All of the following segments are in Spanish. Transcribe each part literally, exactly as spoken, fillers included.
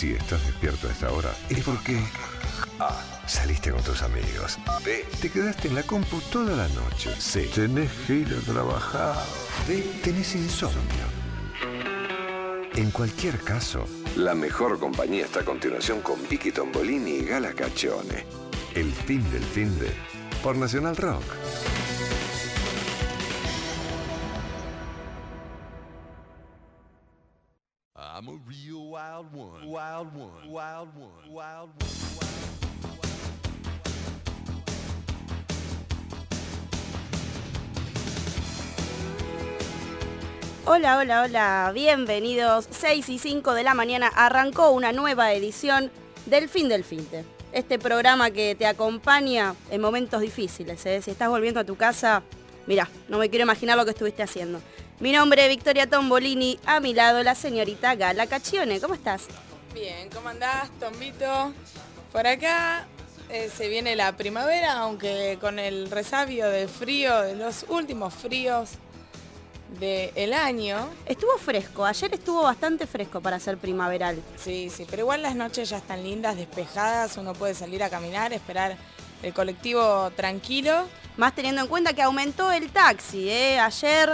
Si estás despierto a esta hora, es porque A. Saliste con tus amigos. B. Te quedaste en la compu toda la noche. C. Tenés que ir a trabajar. D. Tenés insomnio. En cualquier caso, la mejor compañía está a continuación con Vicky Tombolini y Gala Caccione. El fin del fin de por Nacional Rock. I'm a real wild one, wild one, wild one, wild one, wild one. Hola, hola, hola, bienvenidos. seis y cinco de la mañana arrancó una nueva edición del Fin del Finde. Este programa que te acompaña en momentos difíciles, ¿eh? Si estás volviendo a tu casa, mirá, no me quiero imaginar lo que estuviste haciendo. Mi nombre es Victoria Tombolini, a mi lado la señorita Gala Caccione. ¿Cómo estás? Bien, ¿cómo andás, Tombito? Por acá eh, se viene la primavera, aunque con el resabio del frío, de los últimos fríos del año. Estuvo fresco, ayer estuvo bastante fresco para ser primaveral. Sí, sí, pero igual las noches ya están lindas, despejadas, uno puede salir a caminar, esperar el colectivo tranquilo. Más teniendo en cuenta que aumentó el taxi, ¿eh? Ayer...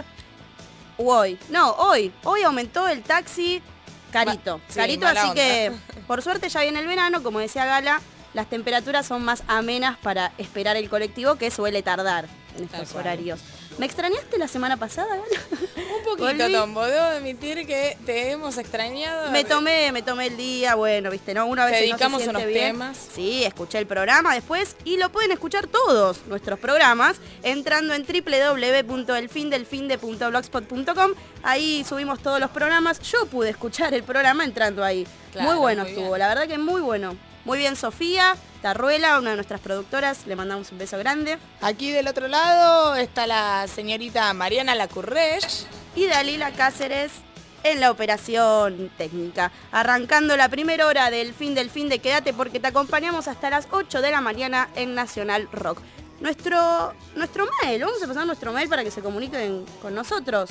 u hoy, no, hoy, hoy aumentó el taxi carito, sí, carito, así onda. Que por suerte ya viene el verano, como decía Gala, las temperaturas son más amenas para esperar el colectivo, que suele tardar en estos horarios. ¿Me extrañaste la semana pasada, Gala? Un poquito, Tombo, debo admitir que te hemos extrañado. Me tomé, me tomé el día, bueno, viste, ¿no? Una vez Te dedicamos no se unos bien. temas. Sí, escuché el programa después y lo pueden escuchar todos nuestros programas entrando en doble u doble u doble u punto el fin del finde punto blogspot punto com. Ahí subimos todos los programas. Yo pude escuchar el programa entrando ahí. Claro, muy bueno muy estuvo, bien. la verdad que muy bueno. Muy bien Sofía Tarruela, una de nuestras productoras, le mandamos un beso grande. Aquí del otro lado está la señorita Mariana Lacurrech. Y Dalila Cáceres en la operación técnica. Arrancando la primera hora del fin del fin de Quédate porque te acompañamos hasta las ocho de la mañana en Nacional Rock. Nuestro, nuestro mail, vamos a pasar nuestro mail para que se comuniquen con nosotros.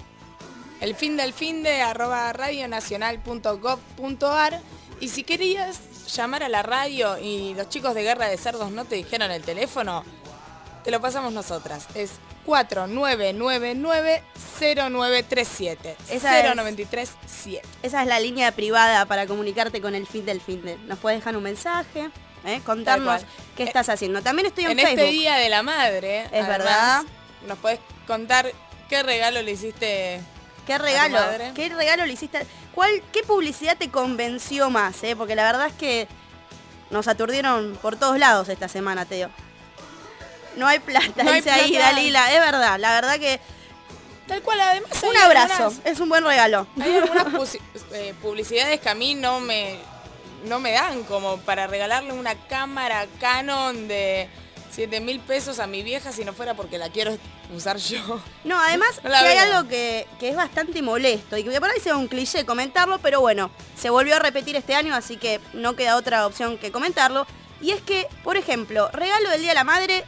El fin del fin de arroba radionacional punto gov punto ar. Y si querías llamar a la radio y los chicos de Guerra de Cerdos no te dijeron el teléfono, te lo pasamos nosotras. Es cuatro nueve nueve nueve cero nueve tres siete. cero nueve tres siete. Esa es la línea privada para comunicarte con el fin del fin de. Nos puedes dejar un mensaje, ¿eh? Contarnos qué Eh, estás haciendo. También estoy en, en Facebook. este Día de la Madre, Es además, verdad. nos podés contar qué regalo le hiciste. ¿Qué regalo? ¿A tu madre? ¿Qué regalo le hiciste? ¿Cuál, ¿Qué publicidad te convenció más? Eh? Porque la verdad es que nos aturdieron por todos lados esta semana, Teo. No hay plata, No hay dice ahí plata. Dalila. Es verdad, la verdad que... Tal cual, además hay Un abrazo, algunas- es un buen regalo. Hay algunas pusi- eh, publicidades que a mí no me, no me dan, como para regalarle una cámara Canon de siete mil pesos a mi vieja si no fuera porque la quiero usar yo. No, además No la que hay veo. algo que, que es bastante molesto y que por ahí sea un cliché comentarlo, pero bueno, se volvió a repetir este año, así que no queda otra opción que comentarlo. Y es que, por ejemplo, regalo del Día de la Madre,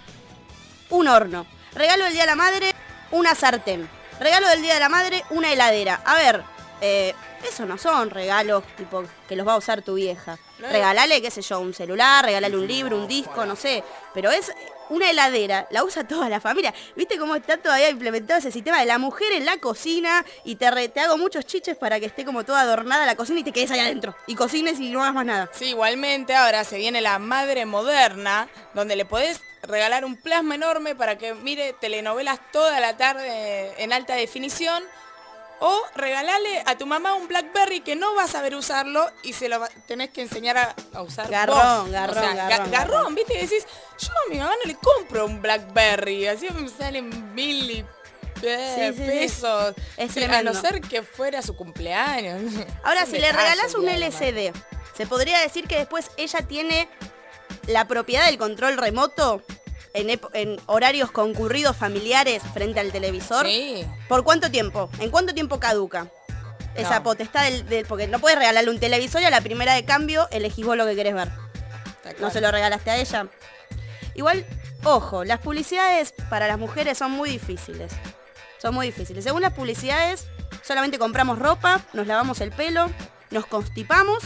un horno. Regalo del Día de la Madre, una sartén. Regalo del Día de la Madre, una heladera. A ver, eh, eso no son regalos tipo que los va a usar tu vieja. No. Regálale, qué sé yo, un celular, regálale un libro, un disco, no sé. Pero es una heladera, la usa toda la familia. ¿Viste cómo está todavía implementado ese sistema de la mujer en la cocina? Y te, re- te hago muchos chiches para que esté como toda adornada la cocina y te quedes ahí adentro. Y cocines y no hagas más nada. Sí, igualmente ahora se viene la madre moderna, donde le podés regalar un plasma enorme para que mire telenovelas toda la tarde en alta definición. O regalale a tu mamá un BlackBerry que no vas a saber usarlo y se lo va- tenés que enseñar a, a usar Garrón, vos. garrón, O sea, ga- garrón, garrón. ¿viste? Y decís, yo a mi mamá no le compro un BlackBerry, así me salen mil y eh, Sí, sí, sí. pesos. Es Sí, a tremendo. no ser que fuera su cumpleaños. Ahora, Es si un le detalle regalás el un Día de la L C D, ¿se podría decir que después ella tiene la propiedad del control remoto en, ep- en horarios concurridos familiares frente al televisor? Sí. ¿Por cuánto tiempo? ¿En cuánto tiempo caduca esa No. potestad del, del- porque no puedes regalarle un televisor y a la primera de cambio elegís vos lo que querés ver? Está ¿No claro. se lo regalaste a ella? Igual, ojo, las publicidades para las mujeres son muy difíciles. Son muy difíciles. Según las publicidades, solamente compramos ropa, nos lavamos el pelo, nos constipamos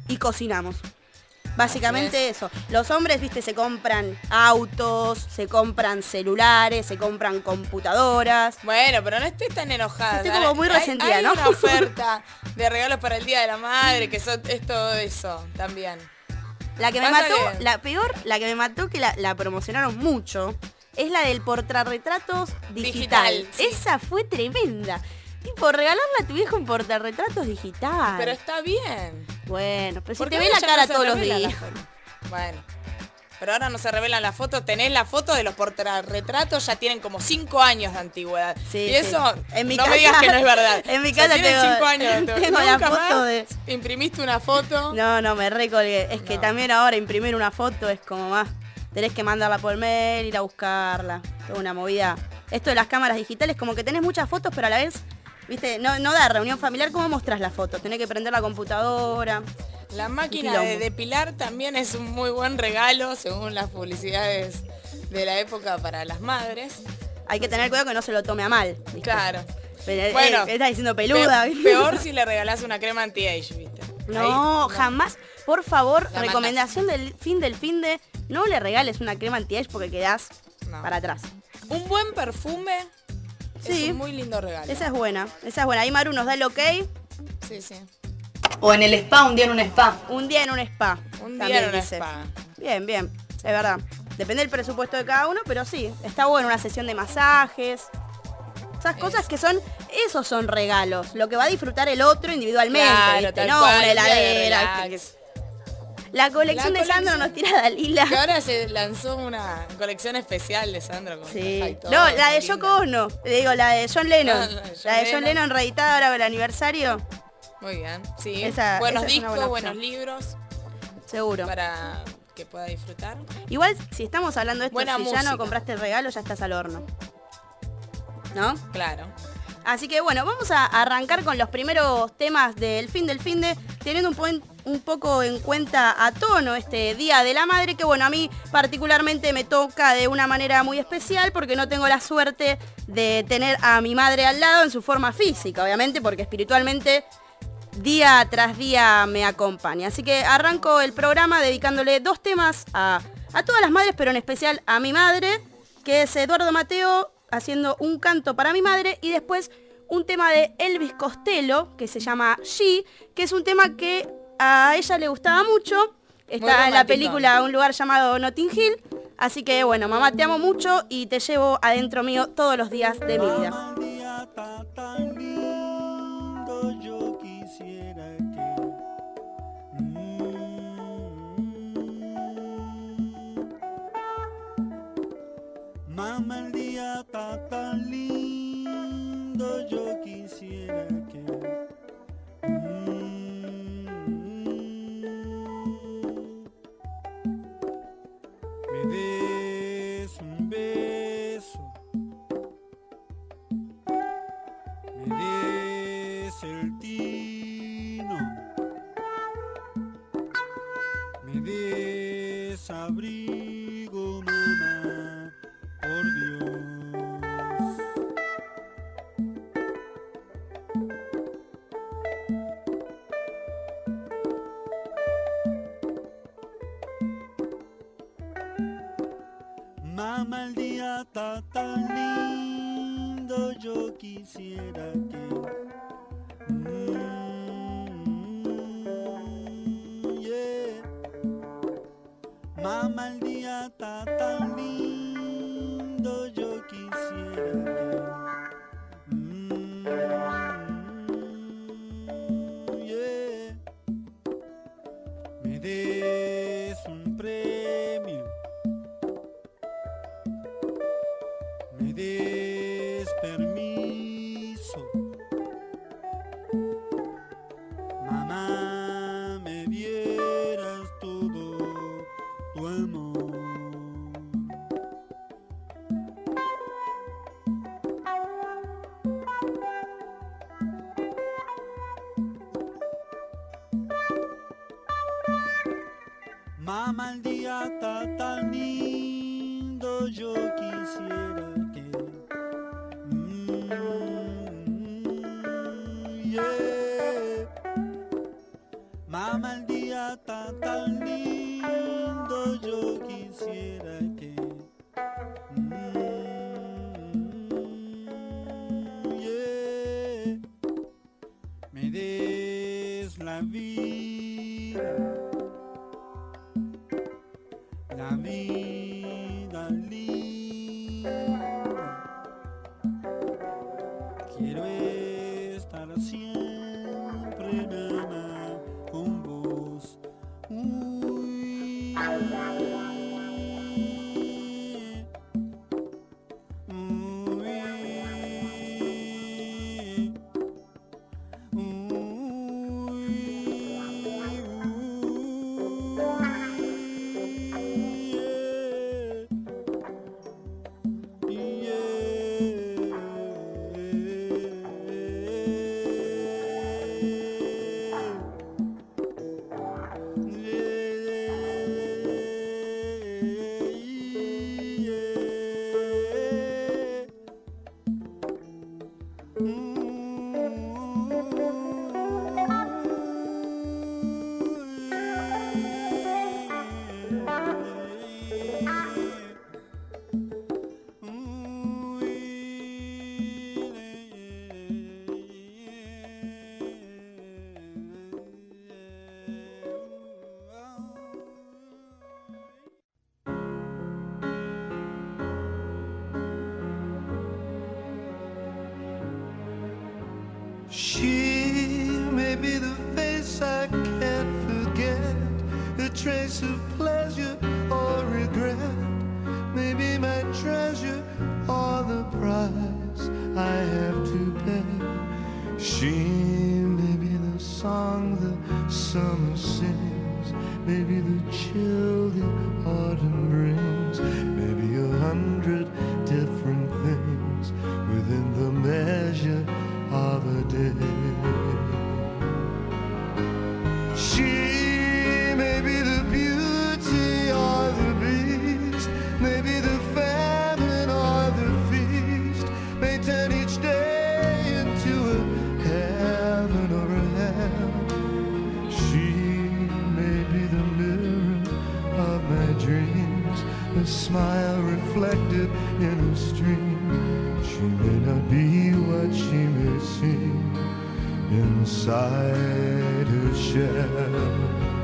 y cocinamos. Básicamente eso. Los hombres, viste, se compran autos, se compran celulares, se compran computadoras. Bueno, pero no estés tan enojada. Estoy como muy Hay- resentida, hay ¿no? una oferta de regalos para el Día de la Madre, que son, es todo eso también. La que me Pasa mató, que- la peor, la que me mató, que la, la promocionaron mucho, es la del portarretratos digital. Digital, sí. Esa fue tremenda. Tipo, regalarle a tu hijo un portarretratos digital. Pero está bien. Bueno, pero si Porque te ve ahora la ya no cara se todos los revela la días. foto. Bueno. Pero ahora no se revelan las fotos. Tenés la foto de los portarretratos, ya tienen como cinco años de antigüedad. Sí, y sí. eso, En mi no casa- me digas que no es verdad. en mi O sea, casa tienen tengo- cinco años. tengo la Nunca foto más de- imprimiste una foto. No, no, me recolgué. Es que No. también ahora imprimir una foto es como más. Tenés que mandarla por mail, ir a buscarla. Toda una movida. Esto de las cámaras digitales, como que tenés muchas fotos, pero a la vez, viste, no, no da reunión familiar. ¿Cómo mostrás la foto? Tenés que prender la computadora. La máquina quilombo. de depilar también es un muy buen regalo, según las publicidades de la época para las madres. Hay que tener cuidado que no se lo tome a mal. ¿viste? Claro. Pero, eh, Bueno, estás diciendo peluda. Pe- peor si le regalás una crema anti-age, ¿viste? No, Ahí, jamás. Por favor, La recomendación del fin del fin de no le regales una crema anti-age porque quedás No. para atrás. Un buen perfume Sí. es un muy lindo regalo. Esa es buena, esa es buena. Ahí Maru nos da el ok. Sí, sí. O en el spa, un día en un spa. Un día en un spa. Un también día en una dice. spa. Bien, bien, es verdad. Depende del presupuesto de cada uno, pero sí, está bueno una sesión de masajes. Esas cosas Es- que son, esos son regalos, lo que va a disfrutar el otro individualmente, Claro, ¿viste? tal No cual, una un día de heladera. relax. ¿viste? La colección La de Sandro colección- nos tira Dalila. Que ahora se lanzó una colección especial de Sandro con Sí. caja y todo, No, la de muy Yoko linda. Ono. Le digo, la de John Lennon. Ah, la de John la de John Lennon. Lennon reeditada ahora con el aniversario. Muy bien, sí. Esa- buenos esa es una discos, buena buenos opción. libros Seguro. para que pueda disfrutar. Igual, si estamos hablando de esto, Buena si ya música. no compraste el regalo, ya estás al horno. ¿No? Claro. Así que bueno, vamos a arrancar con los primeros temas del fin del fin de, teniendo un, puen- un poco en cuenta a tono este Día de la Madre, que bueno, a mí particularmente me toca de una manera muy especial porque no tengo la suerte de tener a mi madre al lado en su forma física, obviamente, porque espiritualmente día tras día me acompaña. Así que arranco el programa dedicándole dos temas a, a todas las madres, pero en especial a mi madre, que es Eduardo Mateo haciendo un canto para mi madre, y después un tema de Elvis Costello que se llama She, que es un tema que a ella le gustaba mucho. Está en la romántico. película Un lugar llamado Notting Hill. Así que bueno, mamá, te amo mucho y te llevo adentro mío todos los días de mi vida. Mamá, el día está tan lindo, yo quisiera que... Mm. Mamá, el día está tan lindo, yo quisiera que... Mm. Me des un beso, me des el tino, me des abrigo, mamá, por Dios. Mamá, el día está tan lindo, yo quisiera que... Mm, yeah. Mamá, el día está tan lindo, yo quisiera que... Mm, yeah. Me des un premio, me des permiso, mamá, me dieras todo tu amor. Mamá, el día está tan lindo, yo quisiera que... Mm, yeah. Mamá, el día está tan lindo, yo quisiera que mm, yeah, me des la vida, la vida linda. Quiero estar siempre, mamá, con vos. Uy, She may be the face I can't forget, a trace of pleasure or regret, maybe my treasure or the price I have to pay. She may be the song the summer sings, maybe the chill the autumn brings, maybe a hundred different things within the measure of a day. She may be the beauty or the beast, maybe the famine or the feast, may turn each day into a heaven or a hell. She may be the mirror of my dreams, a smile reflected in a stream. She may not be what she may seem inside her shell.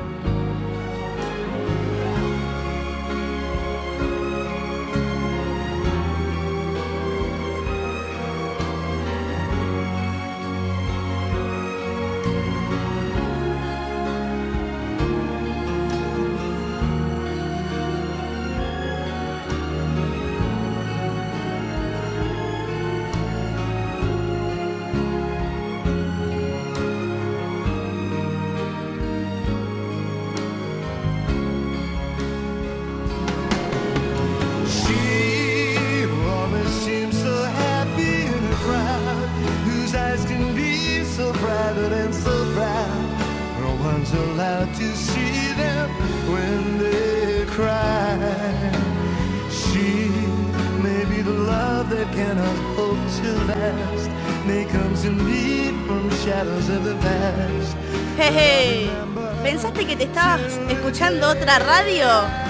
Allowed to see them when they cry. She may be the love that cannot hope to last, may come to me from shadows of the past. Jeje, ¿pensaste que te estabas escuchando otra radio?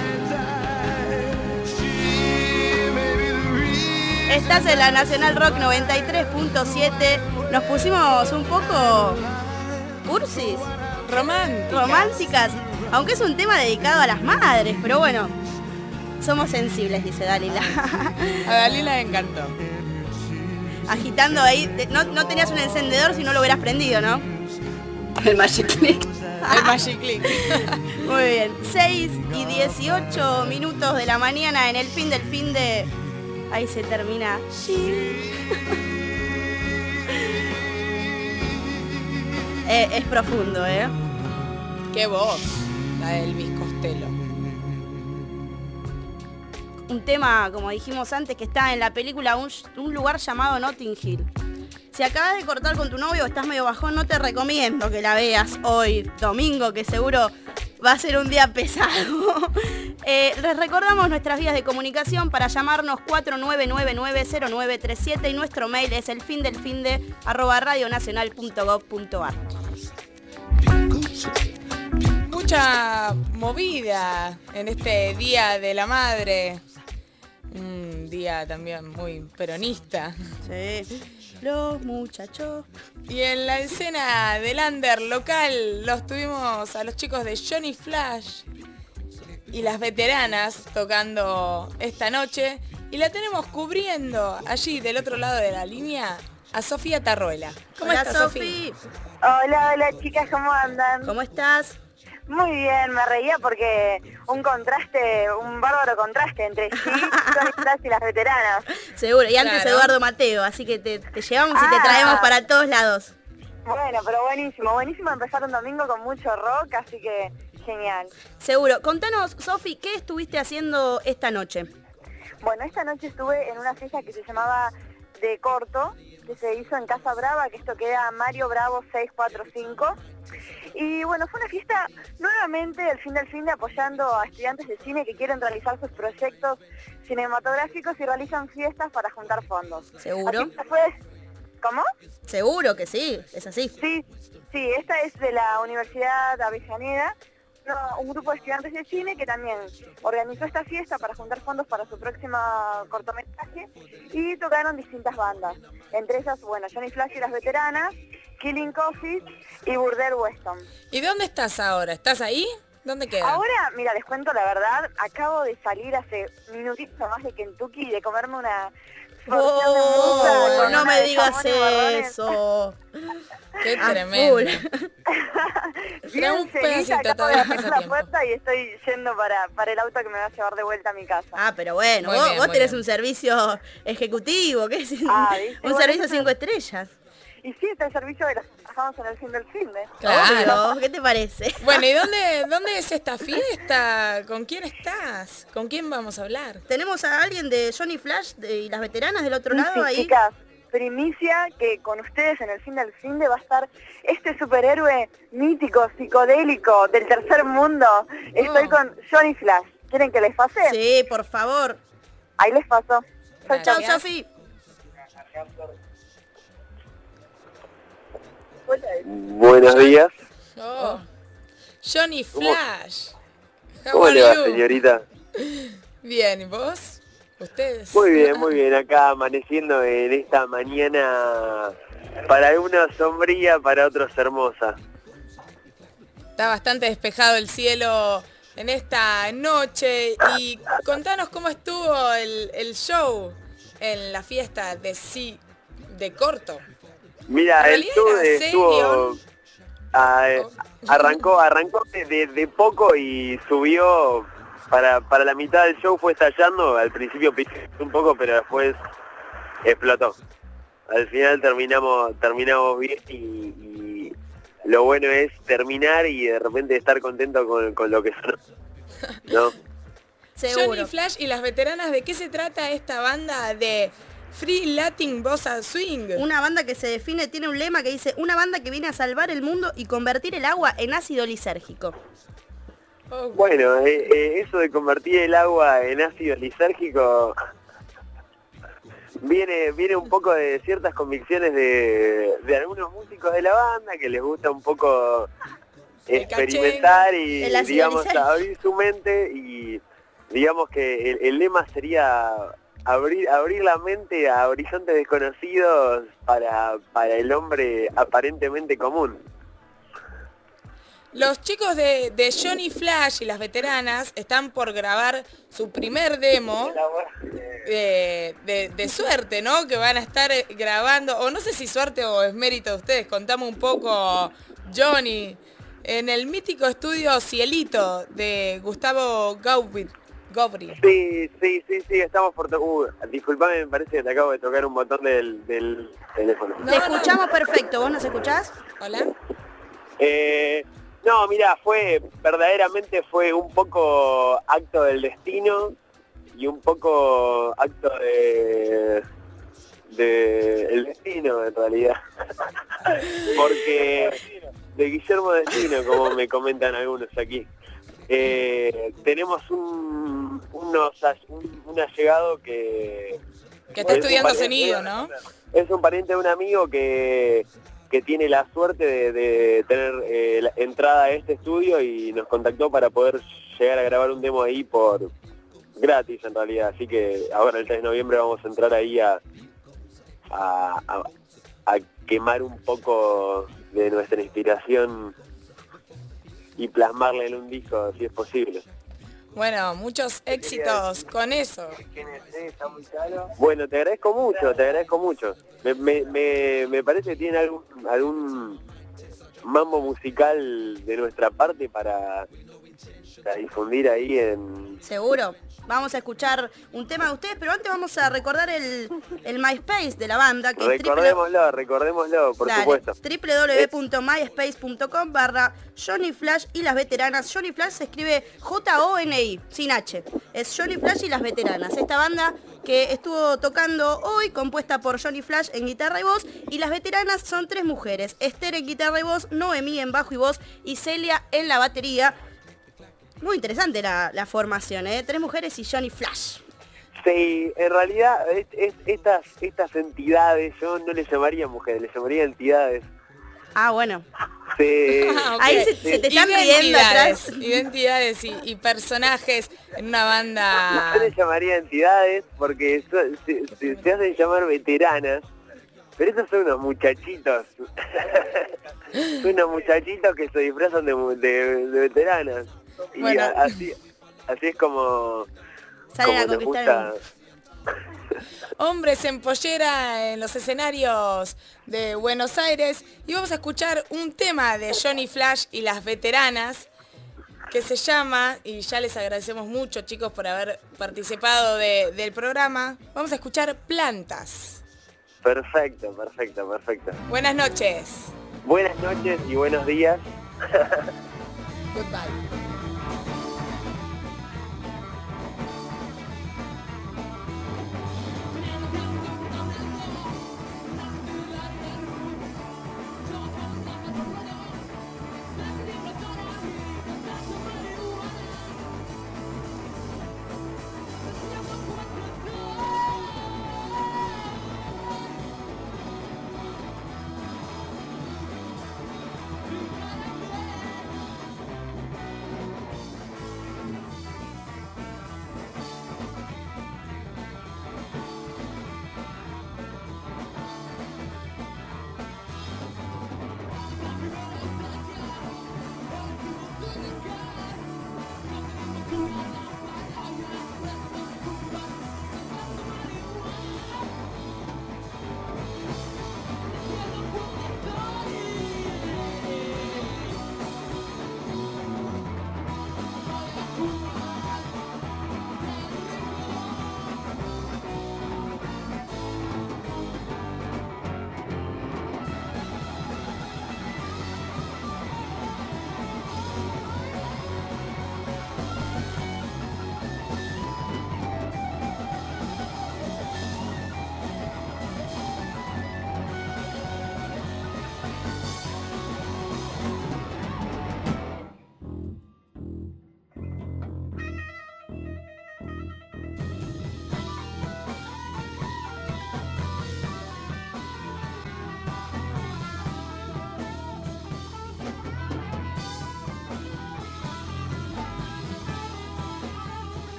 Estás en la Nacional Rock noventa y tres punto siete. Nos pusimos un poco cursis. Románticas. Románticas, aunque es un tema dedicado a las madres, pero bueno, somos sensibles, dice Dalila. A Dalila le encantó. Agitando ahí, no, no tenías un encendedor si no lo hubieras prendido, ¿no? El Magic Click. El Magic Click. Muy bien, seis y dieciocho minutos de la mañana en el fin del fin de... Ahí se termina. Eh, es profundo, ¿eh? Qué voz, la de Elvis Costello. Un tema, como dijimos antes, que está en la película Un, un lugar llamado Notting Hill. Si acabas de cortar con tu novio o estás medio bajón, no te recomiendo que la veas hoy, domingo, que seguro va a ser un día pesado. eh, les recordamos nuestras vías de comunicación para llamarnos cuatro nueve nueve nueve cero nueve tres siete y nuestro mail es elfindelfinde arroba radionacional punto gov punto ar. mucha movida en este Día de la Madre. Un día también muy peronista. Sí. Los muchachos. Y en la escena del under local los tuvimos a los chicos de Johnny Flash y las veteranas tocando esta noche. Y la tenemos cubriendo allí del otro lado de la línea a Sofía Tarruela. ¿Cómo Hola, estás, Sofi? Hola, hola chicas, ¿cómo andan? ¿Cómo estás? Muy bien, me reía porque un contraste, un bárbaro contraste entre sí, Johnny Flash y las veteranas. Seguro, y antes Claro. Eduardo Mateo, así que te, te llevamos y te Ah. traemos para todos lados. Bueno, pero buenísimo, buenísimo empezar un domingo con mucho rock, así que genial. Seguro. Contanos, Sofi, ¿qué estuviste haciendo esta noche? Bueno, esta noche estuve en una fiesta que se llamaba De Corto, que se hizo en Casa Brava, que esto queda Mario Bravo seiscientos cuarenta y cinco. Y bueno, fue una fiesta nuevamente el fin del fin de apoyando a estudiantes de cine que quieren realizar sus proyectos cinematográficos y realizan fiestas para juntar fondos. ¿Seguro? Así que fue... ¿Cómo? Seguro que sí, es así. Sí, sí, esta es de la Universidad de Avellaneda, no, un grupo de estudiantes de cine que también organizó esta fiesta para juntar fondos para su próximo cortometraje y tocaron distintas bandas, entre ellas, bueno, Johnny Flash y las veteranas, Killing Coffee y Burdell Weston. ¿Y dónde estás ahora? ¿Estás ahí? ¿Dónde queda? Ahora, mira, les cuento la verdad, acabo de salir hace minutitos más de Kentucky y de comerme una porción de Oh, musa con no una me de digas jamón y morrones. eso. Qué A tremendo. full. Bien un feliz, pedacito acabo de todavía abrir más a la tiempo. puerta y estoy yendo para, para el auto que me va a llevar de vuelta a mi casa. Ah, pero bueno, Muy vos, bien, vos muy tenés bien. un servicio ejecutivo, ¿qué es? Ah, ¿viste? Un Bueno, servicio eso- cinco estrellas. Y sí, está el servicio de los que trabajamos en el fin del fin de. Claro. Obvio, ¿qué te parece? Bueno, ¿y dónde, dónde es esta fiesta? ¿Con quién estás? ¿Con quién vamos a hablar? ¿Tenemos a alguien de Johnny Flash de- y las veteranas del otro Sí, lado ahí? chicas, primicia que con ustedes en el fin del fin de va a estar este superhéroe mítico, psicodélico del tercer mundo. Estoy Oh. con Johnny Flash. ¿Quieren que les pase? Sí, por favor. Ahí les paso. Chau, chau. Chao, Sofi. Buenos días. Oh. Johnny ¿Cómo- Flash. How ¿Cómo are le va, you? señorita? Bien, ¿y vos? ¿Ustedes? Muy bien, muy bien. Acá amaneciendo en esta mañana, para algunos sombría, para otros hermosa. Está bastante despejado el cielo en esta noche. Y contanos cómo estuvo el, el show en la fiesta de sí, de corto. Mira, En el realidad show era de- estuvo... serio. ah, eh, arrancó, arrancó de, de- de poco y subió para, para la mitad del show, fue estallando. Al principio piqué un poco, pero después explotó. Al final terminamos terminamos bien y, y lo bueno es terminar y de repente estar contento con, con lo que sonó. ¿No? Seguro. Johnny Flash y las veteranas, ¿de qué se trata esta banda de Free Latin Bossa Swing? Una banda que se define, tiene un lema que dice, una banda que viene a salvar el mundo y convertir el agua en ácido lisérgico. Oh, Bueno, eh, eh, eso de convertir el agua en ácido lisérgico viene viene un poco de ciertas convicciones de, de algunos músicos de la banda que les gusta un poco El experimentar y El ácido digamos lisérgico. abrir su mente y digamos que el, el lema sería abrir abrir la mente a horizontes desconocidos para, para el hombre aparentemente común. Los chicos de, de Johnny Flash y las veteranas están por grabar su primer demo de, de- de suerte, ¿no? Que van a estar eh, grabando, o no sé si suerte o es mérito de ustedes, contamos un poco, Johnny, en el mítico estudio Cielito de Gustavo Gaubri. Gaubri. Sí, sí, sí, sí, estamos por... to- Uh, disculpame, me parece que te acabo de tocar un botón del, del teléfono. No, Te no. escuchamos perfecto, ¿vos nos escuchás? Hola. Eh, no, mira, fue, verdaderamente fue un poco acto del destino y un poco acto de... de el destino, en realidad. Porque... de Guillermo Destino, como me comentan algunos aquí. Eh, tenemos un, unos, un, un allegado que... Que está es un estudiando pariente- sonido, ¿no? Es un pariente de un amigo que, que tiene la suerte de, de tener eh, la entrada a este estudio y nos contactó para poder llegar a grabar un demo ahí por gratis en realidad. Así que ahora el tres de noviembre vamos a entrar ahí a, a, a, a quemar un poco de nuestra inspiración y plasmarla en un disco si es posible. Bueno, muchos éxitos con eso. Bueno, te agradezco mucho, te agradezco mucho. Me, me, me, me parece que tiene algún, algún mambo musical de nuestra parte para, para difundir ahí en... Seguro. Vamos a escuchar un tema de ustedes, pero antes vamos a recordar el, el MySpace de la banda. Que recordémoslo, es recordémoslo, por Dale, supuesto. doble u doble u doble u punto myspace punto com barra Johnny Flash y las veteranas. Johnny Flash se escribe J O N I, sin H. Es Johnny Flash y las veteranas. Esta banda que estuvo tocando hoy, compuesta por Johnny Flash en guitarra y voz, y las veteranas son tres mujeres. Esther en guitarra y voz, Noemí en bajo y voz y Celia en la batería. Muy interesante la, la formación, ¿eh? Tres mujeres y Johnny Flash. Sí, en realidad es, es, estas, estas entidades, yo no les llamaría mujeres, les llamaría entidades. Ah, bueno. Sí. Ah, ok. Ahí se, se te están riendo atrás. Identidades y, y personajes en una banda. Yo les llamaría entidades porque so, se, se, se hacen llamar veteranas, pero estos son unos muchachitos. Son unos muchachitos que se disfrazan de, de, de veteranas. Y Bueno. a, así, así es como, Salen como a nos conquistar gusta. Hombres en pollera en los escenarios de Buenos Aires. Y vamos a escuchar un tema de Johnny Flash y las veteranas que se llama, y ya les agradecemos mucho, chicos, por haber participado de- del programa. Vamos a escuchar Plantas. Perfecto, perfecto, perfecto. Buenas noches. Buenas noches y buenos días. Goodbye.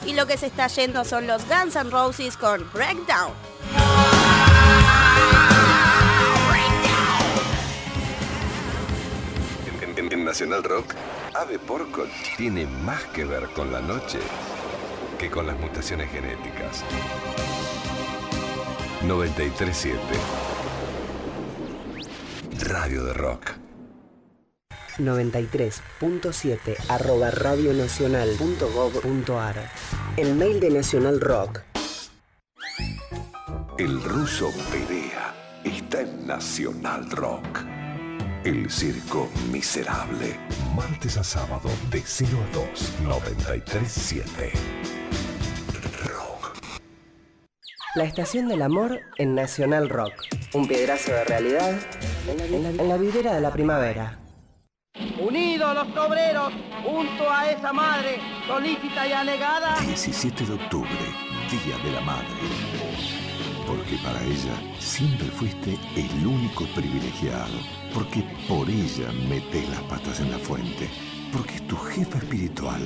y lo que se está yendo son los Guns N' Roses con Breakdown. En, en- en Nacional Rock, Ave Porco tiene más que ver con la noche que con las mutaciones genéticas. noventa y tres punto siete Radio de Rock. noventa y tres punto siete arroba radionacional punto gov punto ar. El mail de Nacional Rock. El ruso Perea está en Nacional Rock. El circo miserable. Martes a sábado de cero a dos. noventa y tres punto siete Rock. La estación del amor en Nacional Rock. Un piedrazo de realidad en la, en la- en la vidriera de la primavera. Unidos los obreros, junto a esa madre, solícita y anegada. diecisiete de octubre, Día de la Madre. Porque para ella siempre fuiste el único privilegiado. Porque por ella metes las patas en la fuente. Porque es tu jefa espiritual.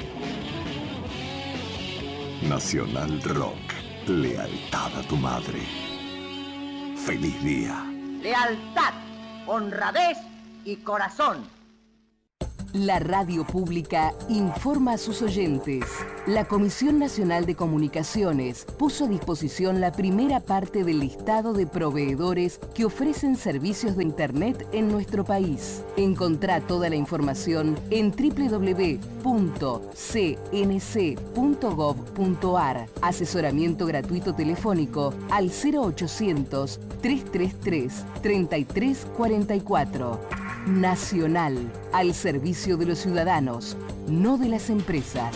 Nacional Rock. Lealtad a tu madre. Feliz día. Lealtad, honradez y corazón. La radio pública informa a sus oyentes. La Comisión Nacional de Comunicaciones puso a disposición la primera parte del listado de proveedores que ofrecen servicios de Internet en nuestro país. Encontrá toda la información en doble u doble u doble u punto c n c punto gov punto ar. Asesoramiento gratuito telefónico al cero ochocientos, trescientos treinta y tres, treinta y tres cuarenta y cuatro. Nacional, al servicio de los ciudadanos, no de las empresas.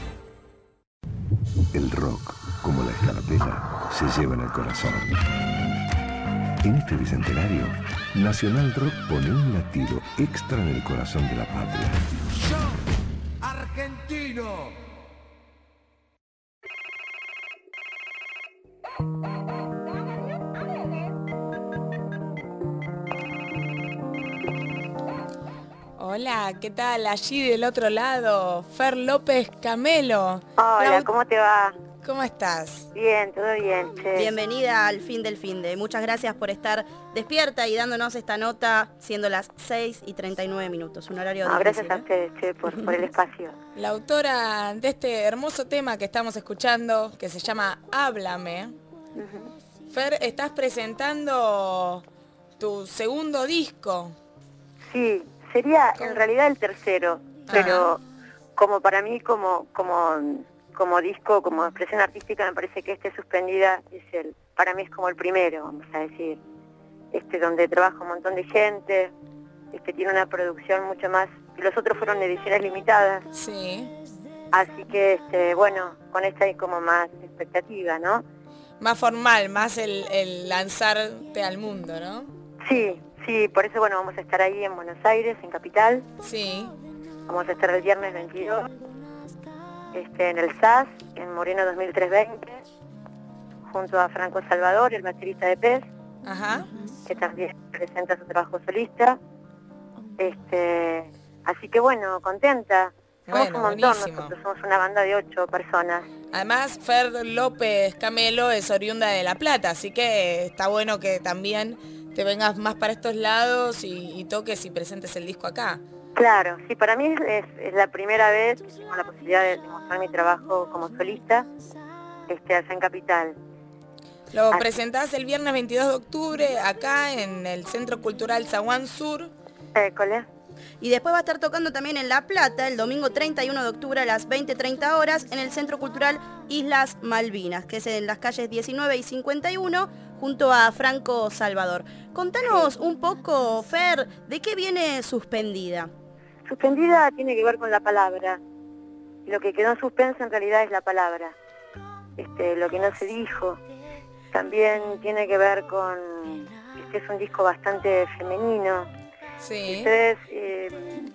El rock, como la escarapela, se lleva en el corazón. En este bicentenario, Nacional Rock pone un latido extra en el corazón de la patria. Argentino. Hola, ¿qué tal? Allí del otro lado, Fer López Camelo. Hola, Lau- ¿cómo te va? ¿Cómo estás? Bien, todo bien, che. Bienvenida al fin del fin de. Muchas gracias por estar despierta y dándonos esta nota, siendo las seis y treinta y nueve minutos. Un horario No, difícil, gracias a ¿eh? ustedes, che, por, por el espacio. La autora de este hermoso tema que estamos escuchando, que se llama Háblame. Fer, estás presentando tu segundo disco. Sí, sería en realidad el tercero, pero como para mí, como, como, como disco, como expresión artística, me parece que este Suspendida es el, para mí es como el primero, vamos a decir. Este donde trabaja un montón de gente, este tiene una producción mucho más, y los otros fueron ediciones limitadas. Sí. Así que, este, bueno, con esta hay como más expectativa, ¿no? Más formal, más el, el lanzarte al mundo, ¿no? Sí, sí, por eso, bueno, vamos a estar ahí en Buenos Aires, en Capital. Sí. Vamos a estar el viernes veintidós, este, en el S A S, en Moreno dos mil trescientos veinte, junto a Franco Salvador, el baterista de Pez, Ajá. que también presenta su trabajo solista. Este, así que bueno, contenta. Somos Bueno, un montón, buenísimo. nosotros somos una banda de ocho personas. Además, Fer López Camelo es oriunda de La Plata, así que está bueno que también te vengas más para estos lados y, y toques y presentes el disco acá. Claro, sí, para mí es, es- es la primera vez que tengo la posibilidad de mostrar mi trabajo como solista, este, allá en Capital. Lo Ah. presentás el viernes veintidós de octubre acá en el Centro Cultural Zaguán Sur. École. Y después va a estar tocando también en La Plata el domingo treinta y uno de octubre a las veinte treinta horas en el Centro Cultural Islas Malvinas, que es en las calles diecinueve y cincuenta y uno, junto a Franco Salvador. Contanos un poco, Fer, ¿de qué viene Suspendida? Suspendida tiene que ver con la palabra. Lo que quedó en suspenso en realidad es la palabra. Este, lo que no se dijo. También tiene que ver con... Este es un disco bastante femenino. Sí. Ustedes eh,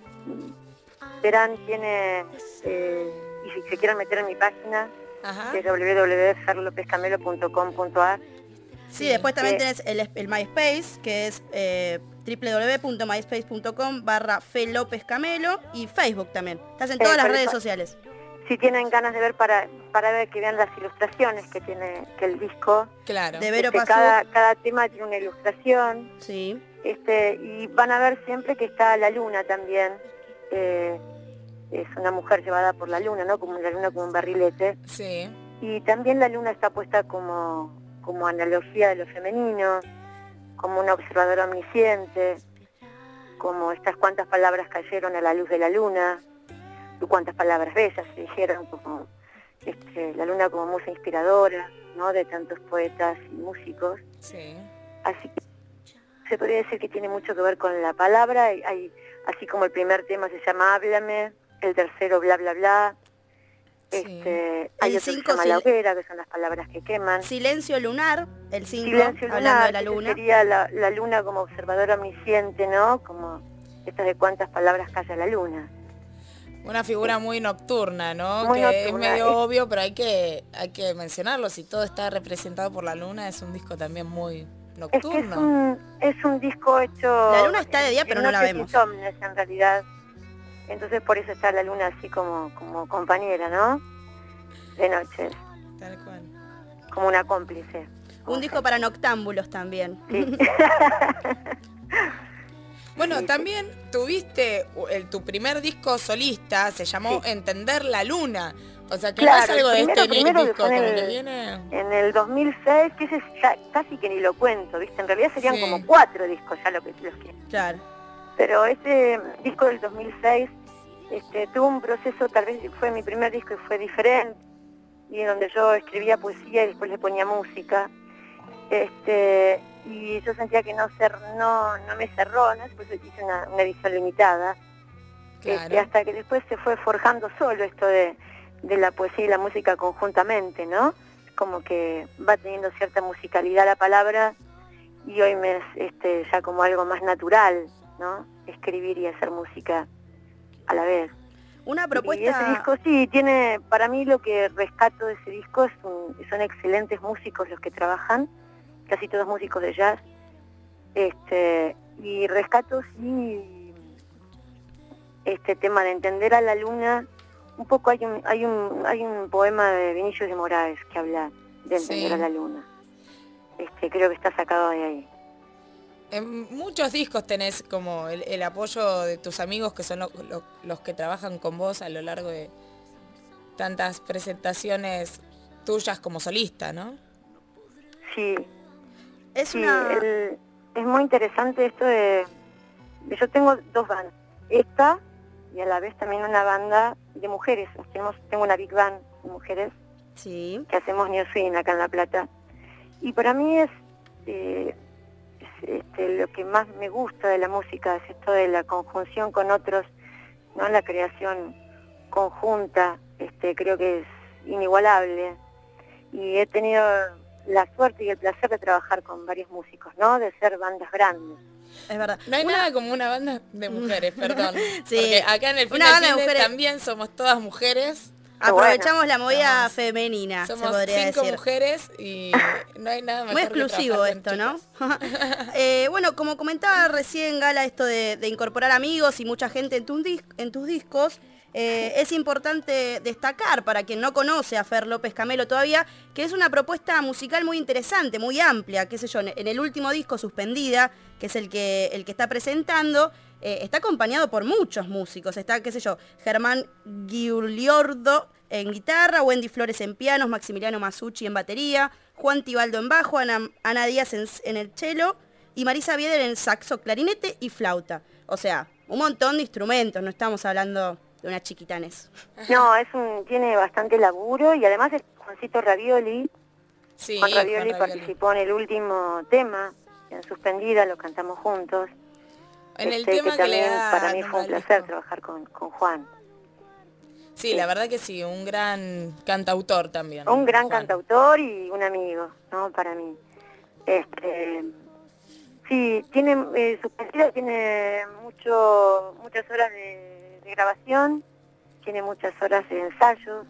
verán, tiene... eh, y si se quieren meter en mi página, Ajá. que es doble u doble u doble u punto fer lopez camelo punto com punto ar. Sí, después también Eh, tenés el, el MySpace, que es eh, doble u doble u doble u punto myspace punto com barra Fe López Camelo, y Facebook también. Estás en Eh, todas las por redes eso- sociales. si tienen ganas de ver para para ver que vean las ilustraciones que tiene que el disco. Claro. De Vero Este, Pasú. cada, cada tema tiene una ilustración. Sí. Este, y van a ver siempre que está la luna también. Eh, es una mujer llevada por la luna, ¿no? Como la luna como un barrilete. Sí. Y también la luna está puesta como, como analogía de lo femenino, como una observadora omnisciente, como estas cuantas palabras cayeron a la luz de la luna, y cuántas palabras bellas se dijeron, como este, la luna como musa inspiradora, ¿no? De tantos poetas y músicos. Sí. Así que se podría decir que tiene mucho que ver con la palabra. Hay, hay, así como el primer tema se llama Háblame, el tercero Bla Bla Bla. Este, hay El otro que se cinco, llama sil- La hoguera, que son las palabras que queman. Silencio lunar, el cinco, Silencio hablando lunar, de la que luna. sería la, la luna como observadora omnisciente, ¿no? Como estas de cuántas palabras calla la luna. Una figura muy nocturna, ¿no? Muy que nocturna, es medio es- obvio, pero hay que hay que mencionarlo. Si todo está representado por la luna, es un disco también muy Es que es nocturno. un, es un disco hecho... La luna está de día, en pero no la noches vemos. insomnes, en realidad. Entonces por eso está la luna así como, como compañera, ¿no? De noches, Tal cual. como una cómplice. Un disco para noctámbulos también. Sí. Bueno, Sí, también tuviste el, tu primer disco solista, se llamó Sí. Entender la Luna. O sea, que Claro, no es algo de primero- este primero disco, fue en como el- que viene... En el dos mil seis, que ese es ya casi que ni lo cuento, ¿viste? En realidad serían Sí. como cuatro discos ya lo que, los que... Claro. Pero ese disco del dos mil seis este, tuvo un proceso, tal vez fue mi primer disco y fue diferente, y donde yo escribía poesía y después le ponía música. Este, y yo sentía que no cer, no, no me cerró, ¿no? Después hice una, una edición limitada. Claro. Este, hasta que después se fue forjando solo esto de, de la poesía y la música conjuntamente, ¿no? Como que va teniendo cierta musicalidad la palabra y hoy me es este, ya como algo más natural, ¿no? Escribir y hacer música a la vez. Una Y ese propuesta... disco sí, tiene, para mí lo que rescato de ese disco es un- son excelentes músicos los que trabajan, casi todos músicos de jazz, este, y rescato sí este tema de entender a la luna. Un poco hay un, hay un, hay un poema de Vinicius de Moraes que habla de entender Sí. a la luna. Este, creo que está sacado de ahí. En muchos discos tenés como el, el apoyo de tus amigos, que son lo- lo- los que trabajan con vos a lo largo de tantas presentaciones tuyas como solista, ¿no? Sí, Es sí, una... el- es muy interesante esto de, de- yo tengo dos bandas, esta y a la vez también una banda de mujeres. Tenemos, tengo una big band de mujeres Sí. que hacemos New Swing acá en La Plata. Y para mí es, eh, es, este, lo que más me gusta de la música, es esto de la conjunción con otros, ¿no? La creación conjunta, este, creo que es inigualable. Y he tenido la suerte y el placer de trabajar con varios músicos, ¿no? De ser bandas grandes. Es verdad. No hay Una- nada como una banda de mujeres, perdón. Sí. Porque acá en el fin Una del banda de Finde mujeres. también somos todas mujeres. Aprovechamos la movida Somos- femenina, se Somos podría cinco decir. mujeres y no hay nada mejor Muy que exclusivo trabajar esto, con ¿no? chicas. Eh, bueno, como comentaba recién Gala, esto de, de incorporar amigos y mucha gente en tus, dis- en tus discos, eh, es importante destacar, para quien no conoce a Fer López Camelo todavía, que es una propuesta musical muy interesante, muy amplia, qué sé yo, en el último disco, Suspendida, que es el que, el que está presentando, eh, está acompañado por muchos músicos. Está, qué sé yo, Germán Giuliordo en guitarra, Wendy Flores en pianos, Maximiliano Masucci en batería, Juan Tibaldo en bajo, Ana, Ana Díaz en, en el cello y Marisa Bieder en saxo, clarinete y flauta. O sea, un montón de instrumentos, no estamos hablando de unas chiquitanes. No, es un, tiene bastante laburo y además es Juancito Ravioli. Sí, Juan Ravioli Juan Ravioli. participó en el último tema, en Suspendida, lo cantamos juntos. En el Este, tema que le también da para mí nombre fue un al placer disco. trabajar con, con Juan. Sí, la verdad que sí, un gran cantautor también. Un gran Juan. cantautor y un amigo, ¿no? Para mí. Este, sí, tiene, eh, Suspendida tiene mucho, muchas horas de, de grabación, tiene muchas horas de ensayo.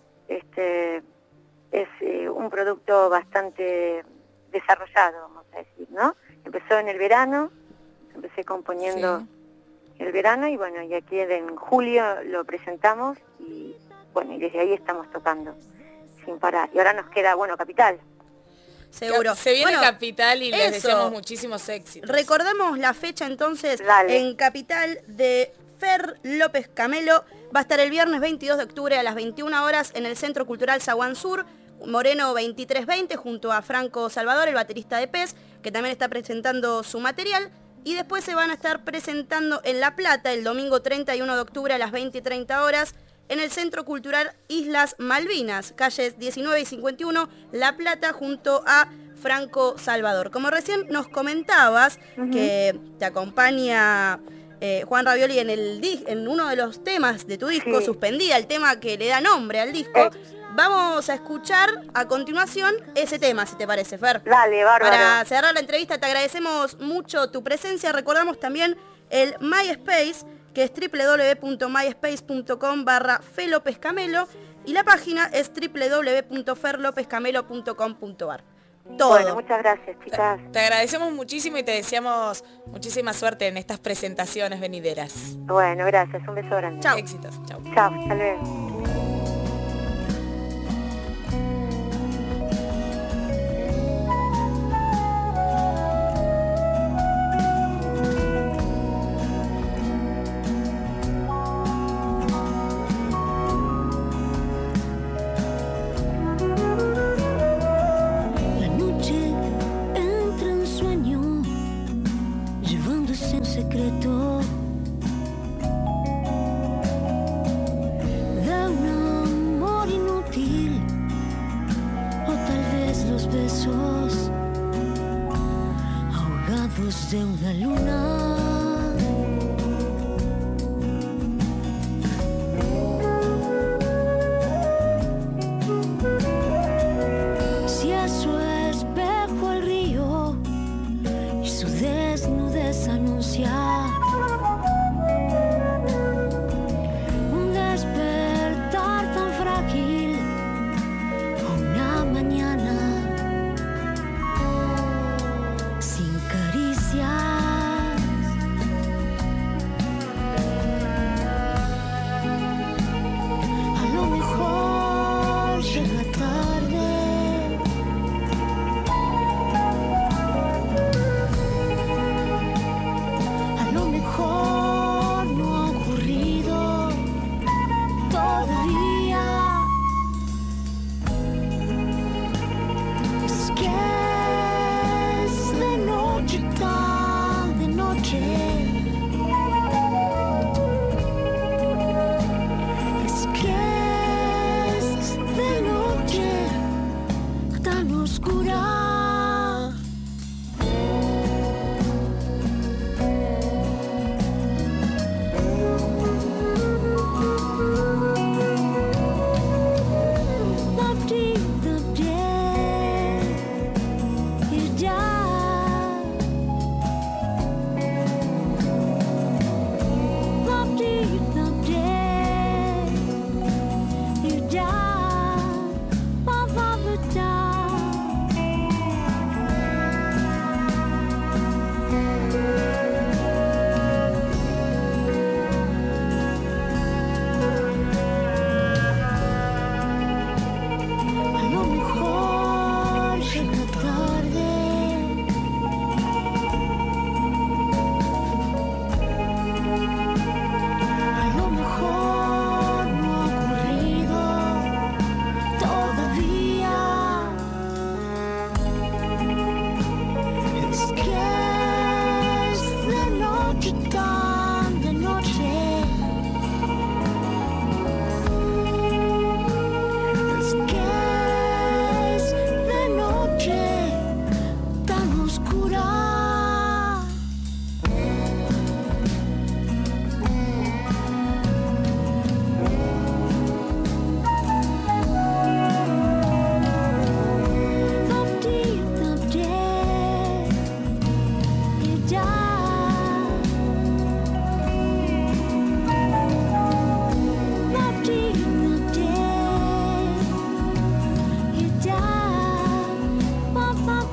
Este, es eh, un producto bastante desarrollado, vamos a decir, ¿no? Empezó en el verano, empecé componiendo Sí. el verano y bueno, y aquí en julio lo presentamos y bueno, y desde ahí estamos tocando sin parar. Y ahora nos queda, bueno, Capital. Seguro. Se viene Bueno, Capital y les eso. deseamos muchísimos éxitos. Recordamos la fecha entonces. Dale. En Capital de Fer López Camelo. Va a estar el viernes veintidós de octubre a las veintiuna horas en el Centro Cultural Zaguán Sur, Moreno veintitrés veinte, junto a Franco Salvador, el baterista de P E S, que también está presentando su material. Y después se van a estar presentando en La Plata el domingo treinta y uno de octubre a las veinte y treinta horas en el Centro Cultural Islas Malvinas, calles diecinueve y cincuenta y uno, La Plata, junto a Franco Salvador. Como recién nos comentabas, uh-huh. que te acompaña eh, Juan Ravioli en, el en uno de los temas de tu disco, sí. Suspendida, el tema que le da nombre al disco. Eh. Vamos a escuchar a continuación ese tema, si te parece, Fer. Dale, bárbaro. Para cerrar la entrevista te agradecemos mucho tu presencia. Recordamos también el MySpace, que es doble u doble u doble u punto myspace punto com barra felopezcamelo, y la página es doble u doble u doble u punto ferlopezcamelo punto com punto ar. Todo. Bueno, muchas gracias, chicas. Te, te agradecemos muchísimo y te deseamos muchísima suerte en estas presentaciones venideras. Bueno, gracias. Un beso grande. Chao. Éxitos. Chao. Chao, hasta luego. Secreto de un amor inútil, o tal vez los besos ahogados de una luna. Si a su espejo el río y su desnudez anuncia un despertar tan frágil, una mañana sin caricias. A lo mejor llega tarde.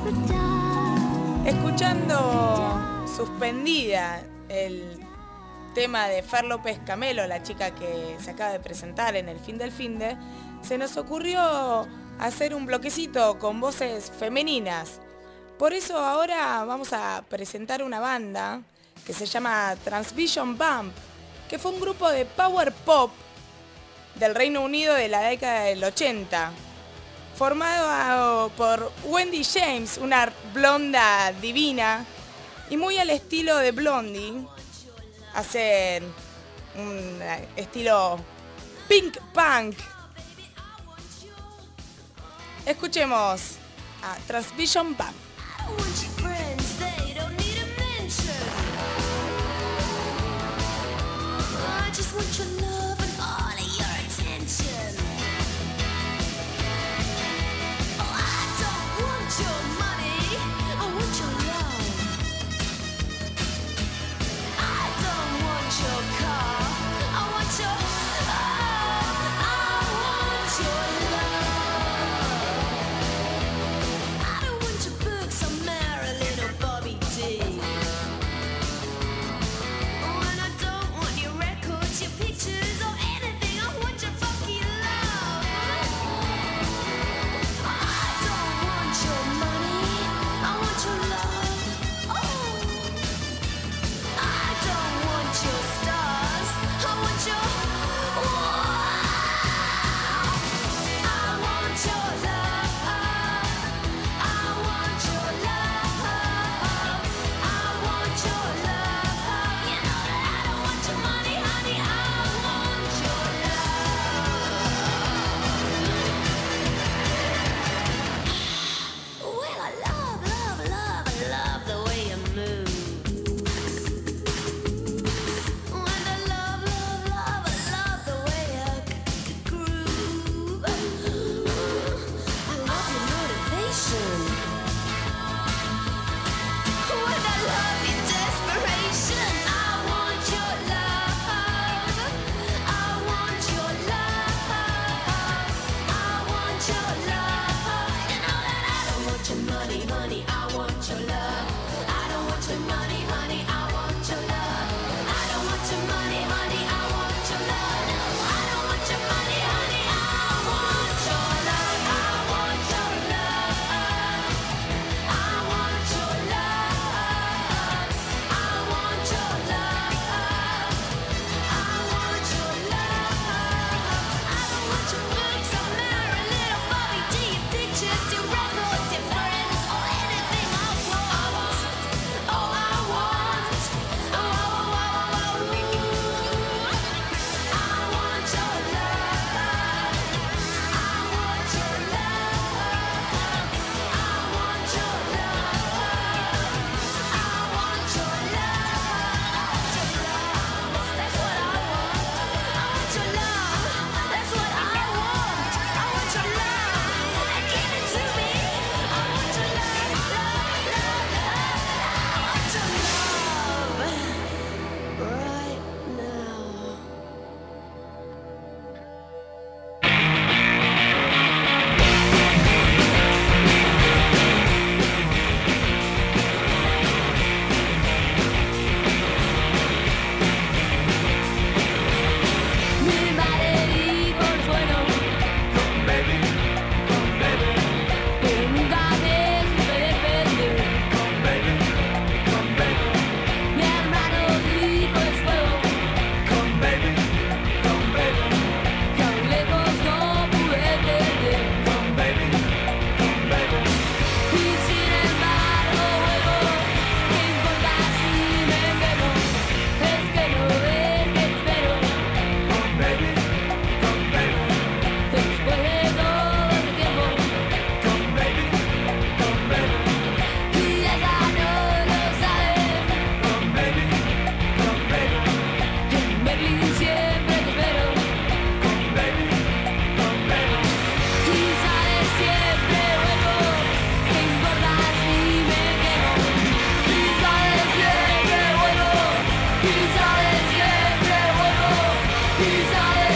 Escuchando Suspendida, el tema de Fer López Camelo, la chica que se acaba de presentar en el Fin del Finde, se nos ocurrió hacer un bloquecito con voces femeninas. Por eso ahora vamos a presentar una banda que se llama Transvision Bump, que fue un grupo de power pop del Reino Unido de la década del ochenta, formado por Wendy James, una blonda divina, y muy al estilo de Blondie, hacen un estilo pink punk. Escuchemos a Transvision Bump. He's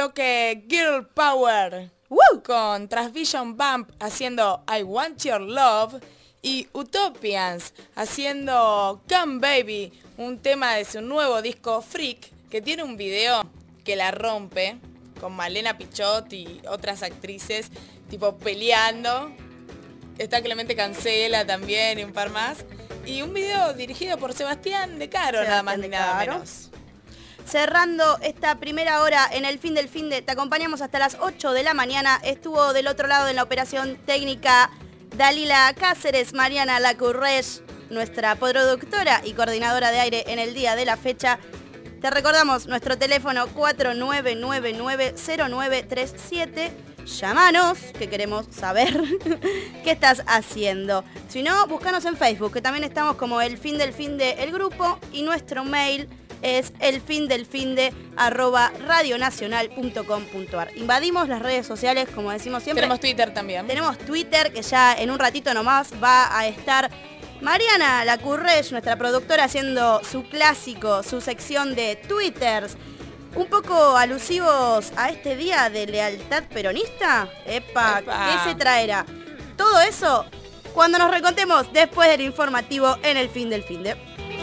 bloque Girl Power. ¡Woo! Con Transvision Bump haciendo I Want Your Love. Y Utopians haciendo Come Baby, un tema de su nuevo disco Freak, que tiene un video que la rompe, con Malena Pichot y otras actrices, tipo peleando. Está Clemente Cancela también y un par más. Y un video dirigido por Sebastián De Caro, Sebastián nada más ni De nada Caro. menos. Cerrando esta primera hora en el fin del fin de, te acompañamos hasta las ocho de la mañana. Estuvo del otro lado en la operación técnica Dalila Cáceres, Mariana Lacurrech, nuestra productora y coordinadora de aire en el día de la fecha. Te recordamos nuestro teléfono cuatro nueve nueve nueve cero nueve tres siete. Llámanos, que queremos saber qué estás haciendo. Si no, búscanos en Facebook, que también estamos como El Fin del Fin de El Grupo, y nuestro mail es elfindelfinde arroba radionacional punto com punto ar. Invadimos las redes sociales, como decimos siempre. Tenemos Twitter también. Tenemos Twitter, que ya en un ratito nomás va a estar Mariana Lacurrech, nuestra productora, haciendo su clásico, su sección de Twitters, un poco alusivos a este día de lealtad peronista. Epa, Epa. ¿qué se traerá? Todo eso cuando nos recontemos después del informativo en El Fin del Fin de...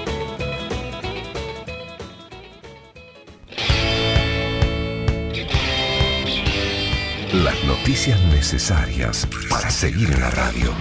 Las noticias necesarias para seguir en la radio.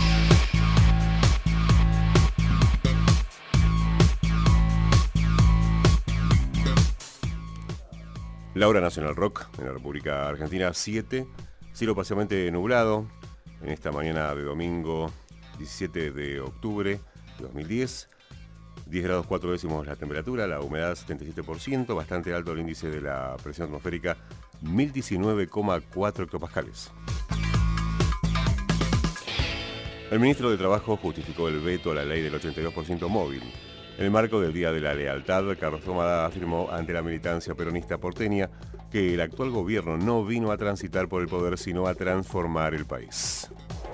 La hora nacional rock en la República Argentina, siete, cielo parcialmente nublado en esta mañana de domingo diecisiete de octubre de dos mil diez. diez grados cuatro décimos la temperatura, la humedad setenta y siete por ciento, bastante alto el índice de la presión atmosférica, mil diecinueve coma cuatro hectopascales. El ministro de Trabajo justificó el veto a la ley del ochenta y dos por ciento móvil. En el marco del Día de la Lealtad, Carlos Tomada afirmó ante la militancia peronista porteña que el actual gobierno no vino a transitar por el poder, sino a transformar el país.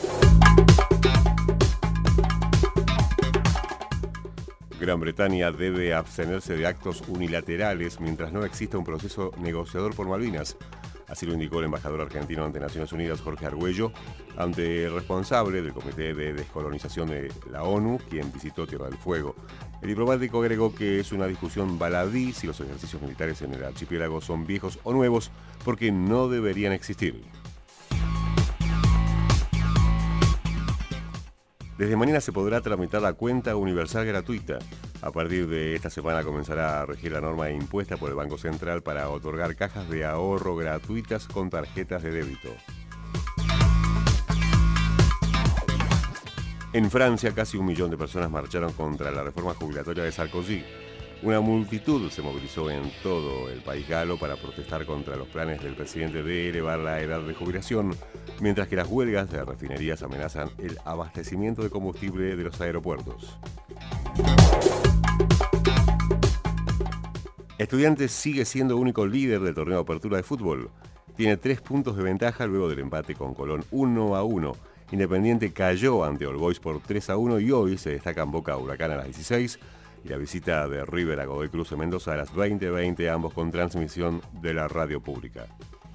Gran Bretaña debe abstenerse de actos unilaterales mientras no exista un proceso negociador por Malvinas. Así lo indicó el embajador argentino ante Naciones Unidas, Jorge Argüello, ante el responsable del Comité de Descolonización de la ONU, quien visitó Tierra del Fuego. El diplomático agregó que es una discusión baladí si los ejercicios militares en el archipiélago son viejos o nuevos, porque no deberían existir. Desde mañana se podrá tramitar la cuenta universal gratuita. A partir de esta semana comenzará a regir la norma impuesta por el Banco Central para otorgar cajas de ahorro gratuitas con tarjetas de débito. En Francia, casi un millón de personas marcharon contra la reforma jubilatoria de Sarkozy. Una multitud se movilizó en todo el país galo para protestar contra los planes del presidente de elevar la edad de jubilación, mientras que las huelgas de refinerías amenazan el abastecimiento de combustible de los aeropuertos. Estudiantes sigue siendo único líder del torneo de apertura de fútbol. Tiene tres puntos de ventaja luego del empate con Colón uno a uno. Independiente cayó ante All Boys por tres a uno y hoy se destacan Boca Huracán a las dieciséis y la visita de River a Godoy Cruz en Mendoza a las veinte veinte, ambos con transmisión de la radio pública.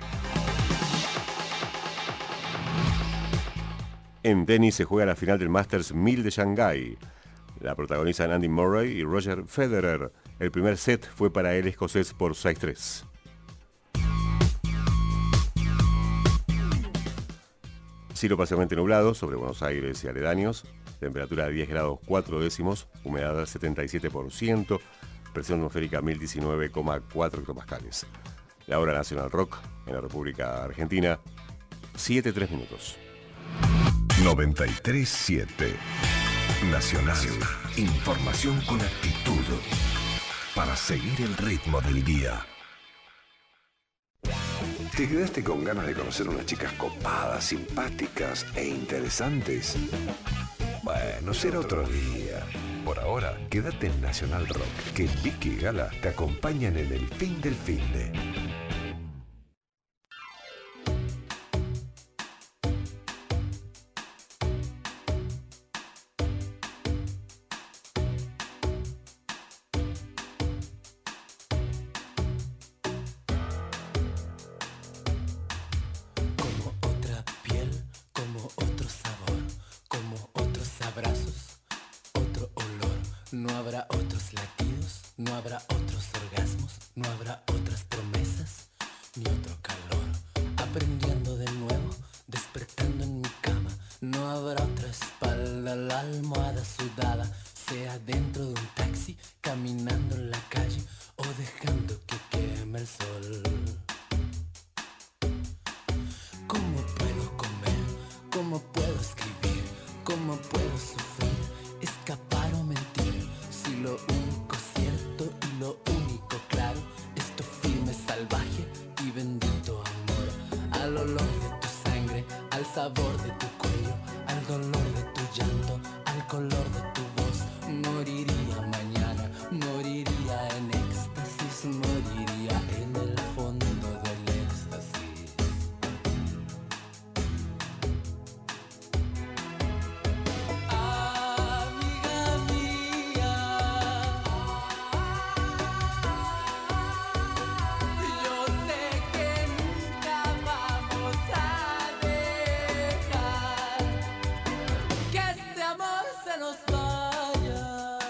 En tenis se juega la final del Masters mil de Shanghái. La protagonizan Andy Murray y Roger Federer. El primer set fue para el escocés por seis tres. Cielo parcialmente nublado sobre Buenos Aires y aledaños. Temperatura de diez grados cuatro décimos. Humedad setenta y siete por ciento. Presión atmosférica mil diecinueve coma cuatro hectopascales. La hora nacional rock en la República Argentina. siete tres minutos. noventa y tres siete. Nacional. Información con actitud. Para seguir el ritmo del día. ¿Te quedaste con ganas de conocer unas chicas copadas, simpáticas e interesantes? Bueno, será otro día. Por ahora, quédate en Nacional Rock, que Vicky y Gala te acompañan en el fin del finde. habrá otros orgasmos, no habrá otras promesas, ni otro calor. Aprendiendo de nuevo, despertando en mi cama. No habrá otra espalda, la almohada sudada. Sea dentro de un taxi, caminando en la calle o dejando que queme el sol. ¿Cómo puedo comer? ¿Cómo puedo escribir? ¿Cómo puedo sufrir? Escapar o mentir. Si lo único cierto y lo único claro es tu firme, salvaje y bendito amor. Al olor de tu sangre, al sabor de tu cuello, al dolor de tu llanto, al color de tu voz. Moriría mañana, moriría en éxtasis, moriría en el fondo del éxtasis. Amiga mía, yo sé que nunca vamos a dejar que este amor se nos vaya.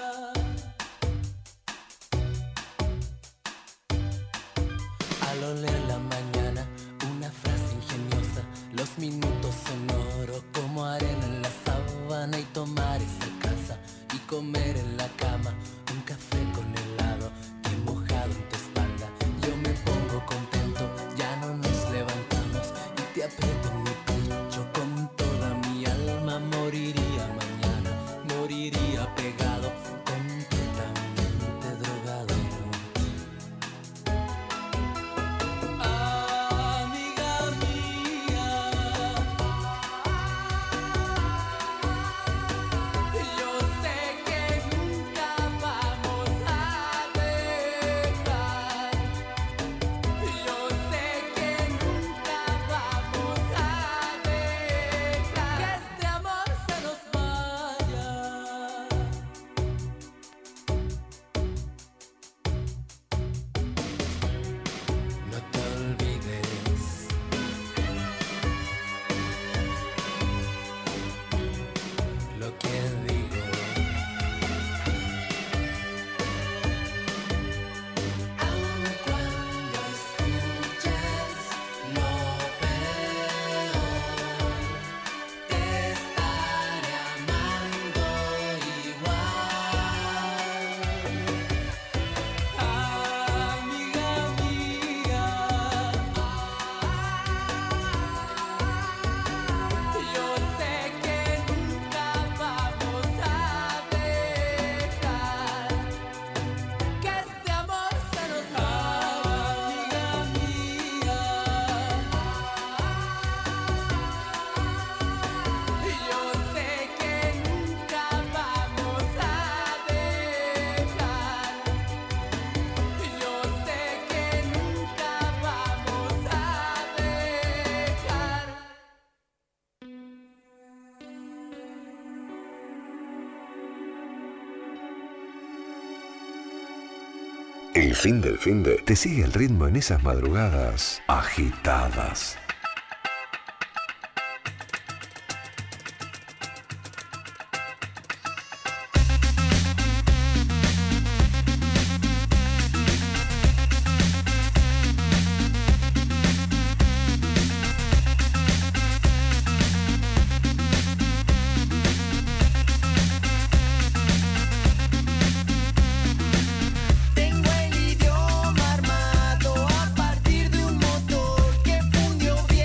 Al oler la mañana, una frase ingeniosa, los minutos son oro como arena en la sábana, y tomar esa casa y comer en la cama un café con helado que mojado en tu espalda. Yo me pongo contento, ya no nos levantamos y te aprieto en mi pecho con toda mi alma. Moriría mañana, moriría pegado, completamente drogado. Amiga mía, yo sé que nunca vamos a dejar, yo sé que nunca vamos a dejar que este amor se nos vaya. No te olvides lo que digo. Aun cuando escuches lo peor, te estaré amando igual. Amiga mía, yo sé que nunca vamos a dejar que este amor se nos vaya. Amiga mía, yo sé que nunca vamos a dejar, yo sé que nunca vamos a dejar. El fin del fin de te sigue el ritmo en esas madrugadas agitadas. Tengo el idioma armado a partir de un motor que fundió bien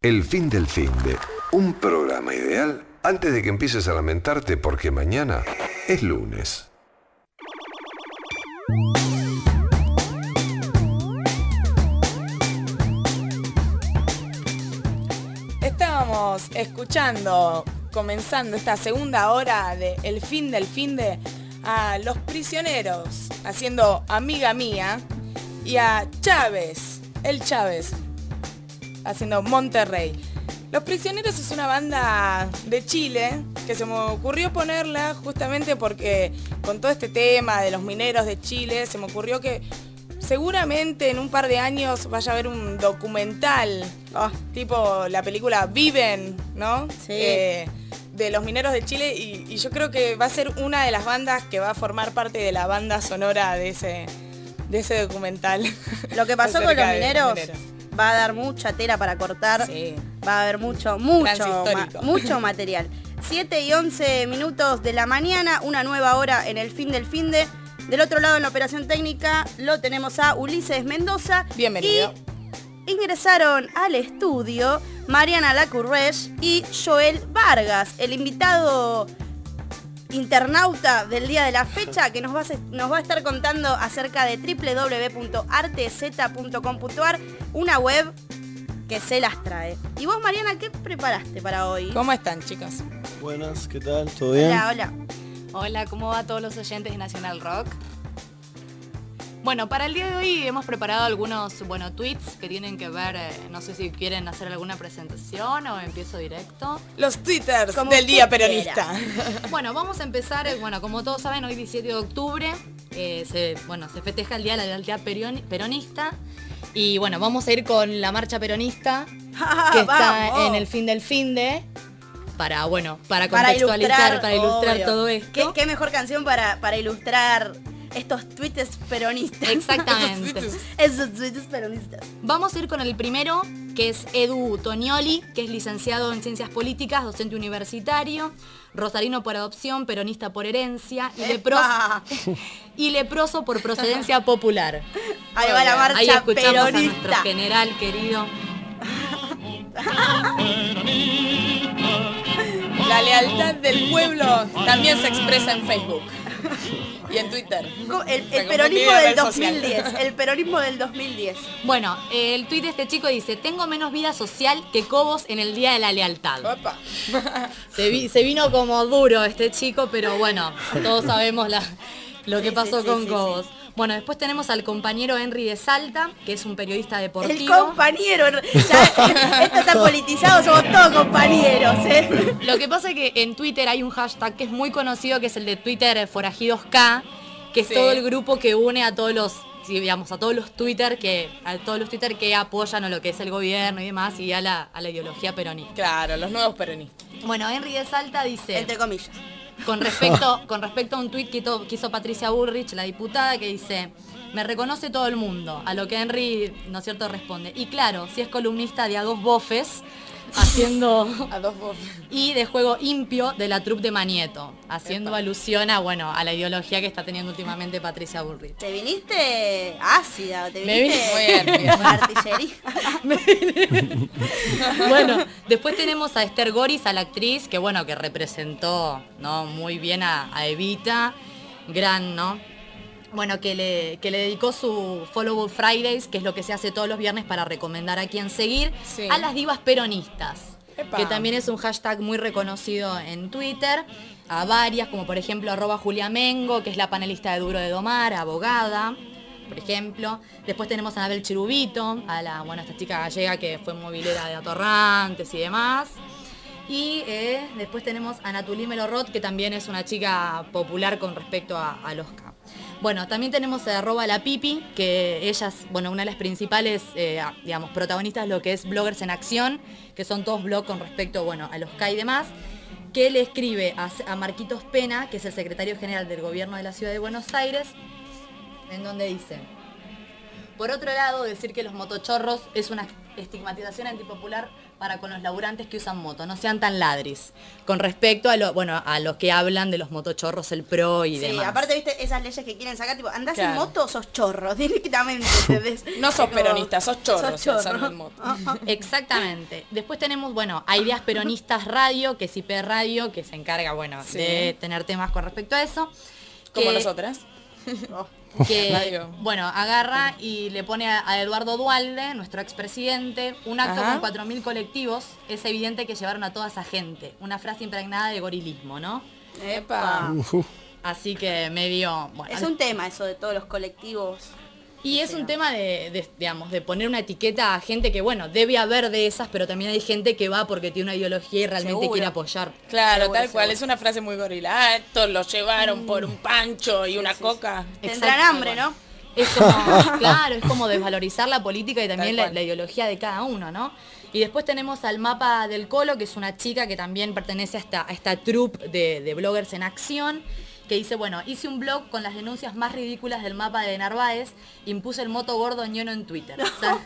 El fin del fin de un programa ideal antes de que empieces a lamentarte porque mañana es lunes. Estábamos escuchando, comenzando esta segunda hora de El fin del fin de a Los Prisioneros haciendo Amiga Mía y a Chávez, el Chávez haciendo Monterrey. Los Prisioneros es una banda de Chile que se me ocurrió ponerla justamente porque con todo este tema de los mineros de Chile se me ocurrió que seguramente en un par de años vaya a haber un documental, oh, tipo la película Viven, ¿no? Sí. Eh, de los mineros de Chile y, y yo creo que va a ser una de las bandas que va a formar parte de la banda sonora de ese, de ese documental. Lo que pasó con los de mineros, los mineros va a dar mucha tela para cortar. Sí. Va a haber mucho, mucho, ma histórico. mucho material. siete y once minutos de la mañana, una nueva hora en el fin del fin de. Del otro lado en la operación técnica lo tenemos a Ulises Mendoza. Bienvenido. Y ingresaron al estudio Mariana Lacurresh y Joel Vargas, el invitado internauta del día de la fecha, que nos va a, nos va a estar contando acerca de doble u doble u doble u punto artez punto com punto ar, una web que se las trae. Y vos, Mariana, ¿qué preparaste para hoy? ¿Cómo están, chicos? Buenas, ¿qué tal? ¿Todo bien? Hola, hola. Hola, ¿cómo va a todos los oyentes de Nacional Rock? Bueno, para el día de hoy hemos preparado algunos, bueno, tweets que tienen que ver, eh, no sé si quieren hacer alguna presentación o empiezo directo. Los twitters del día peronista. Bueno, vamos a empezar, eh, bueno, como todos saben, hoy diecisiete de octubre, eh, se, bueno, se festeja el Día de la Lealtad Peronista. Y bueno, vamos a ir con la marcha peronista, que está ¡Vamos! en el fin del fin de... Para, bueno, para Para contextualizar, ilustrar, para ilustrar obvio. todo esto. ¿Qué, qué mejor canción para, para ilustrar estos tweets peronistas? Exactamente. Esos tweets peronistas. Vamos a ir con el primero, que es Edu Tonioli, que es licenciado en Ciencias Políticas, docente universitario, rosarino por adopción, peronista por herencia y, lepros y leproso por procedencia popular. Ahí va la marcha Ahí escuchamos peronista. a nuestro general querido. La lealtad del pueblo también se expresa en Facebook y en Twitter. El, el peronismo del dos mil diez. El peronismo del dos mil diez. Bueno, el tuit de este chico dice: tengo menos vida social que Cobos en el Día de la Lealtad. Opa. Se, vi, se vino como duro este chico, pero bueno, todos sabemos la, lo que Sí, pasó sí, con sí, Cobos. Bueno, después tenemos al compañero Henry de Salta, que es un periodista deportivo. El compañero. Ya, esto está politizado, somos todos compañeros, ¿eh? Lo que pasa es que en Twitter hay un hashtag que es muy conocido, que es el de Twitter Forajidos K, que es Sí. todo el grupo que une a todos los, sí, digamos, a todos los Twitter que, a todos los Twitter que apoyan a lo que es el gobierno y demás, y a la, a la ideología peronista. Claro, los nuevos peronistas. Bueno, Henry de Salta dice... Entre comillas. Con respecto, con respecto a un tuit que, to, que hizo Patricia Bullrich, la diputada, que dice: me reconoce todo el mundo. A lo que Henry, ¿no es cierto?, responde: y claro, si es columnista de A Dos Bofes, haciendo... A dos bofes. Y de Juego Impio de la troupe de Manieto, haciendo Epa. alusión a, bueno, a la ideología que está teniendo últimamente Patricia Bullrich. Te viniste ácida, te Me viniste vine- muy bien, bien. artillería. Bueno, después tenemos a Esther Goris, a la actriz, que bueno, que representó, ¿no?, muy bien a, a Evita, gran, ¿no? Bueno, que le, que le dedicó su Follow Fridays, que es lo que se hace todos los viernes para recomendar a quién seguir, Sí. a las divas peronistas. Epa. Que también es un hashtag muy reconocido en Twitter, a varias, como por ejemplo arroba Julia Mengo, que es la panelista de Duro de Domar, abogada, por ejemplo. Después tenemos a Anabel Chirubito, a la, bueno, esta chica gallega que fue movilera de Atorrantes y demás. Y eh, después tenemos a Natulí Melorrot, que también es una chica popular con respecto a, a los K. Bueno, también tenemos a arroba la Pipi, que ella es, bueno, una de las principales, eh, digamos, protagonistas de lo que es Bloggers en Acción, que son todos blogs con respecto, bueno, a los K y demás, que le escribe a, a Marquitos Pena, que es el secretario general del gobierno de la ciudad de Buenos Aires, en donde dice: por otro lado, decir que los motochorros es una estigmatización antipopular para con los laburantes que usan moto, no sean tan ladris. Con respecto a lo, bueno, a los que hablan de los motochorros, el pro y Sí, demás. aparte, viste, esas leyes que quieren sacar, tipo, andás Claro. en moto o sos chorro, directamente, ¿entendés? No sos Como- peronista, sos chorro, sos chorro. usando en moto. Exactamente. Después tenemos, bueno, a Ideas Peronistas Radio, que es I P Radio, que se encarga, bueno, Sí. de tener temas con respecto a eso. Como que- nosotras. que Radio. bueno, agarra y le pone a, a Eduardo Duhalde, nuestro expresidente, un acto Ajá. con cuatro mil colectivos. Es evidente que llevaron a toda esa gente. Una frase impregnada de gorilismo, ¿no? Epa. Así que medio... Bueno, Es un tema eso de todos los colectivos. y es un tema de, de, digamos, de poner una etiqueta a gente que, bueno, debe haber de esas, pero también hay gente que va porque tiene una ideología y realmente Seguro. quiere apoyar. Claro, Seguro, tal cual, seguro. es una frase muy gorila. Ah, estos los llevaron por un pancho y una coca. Tendrán hambre, ¿no? Es como, claro, es como desvalorizar la política y también Tal la, cual. la ideología de cada uno, ¿no? Y después tenemos al Mapa del Colo, que es una chica que también pertenece a esta, a esta troupe de, de bloggers en acción, que dice, bueno, hice un blog con las denuncias más ridículas del mapa de Narváez, impuse el moto gordo ñono en Twitter. San,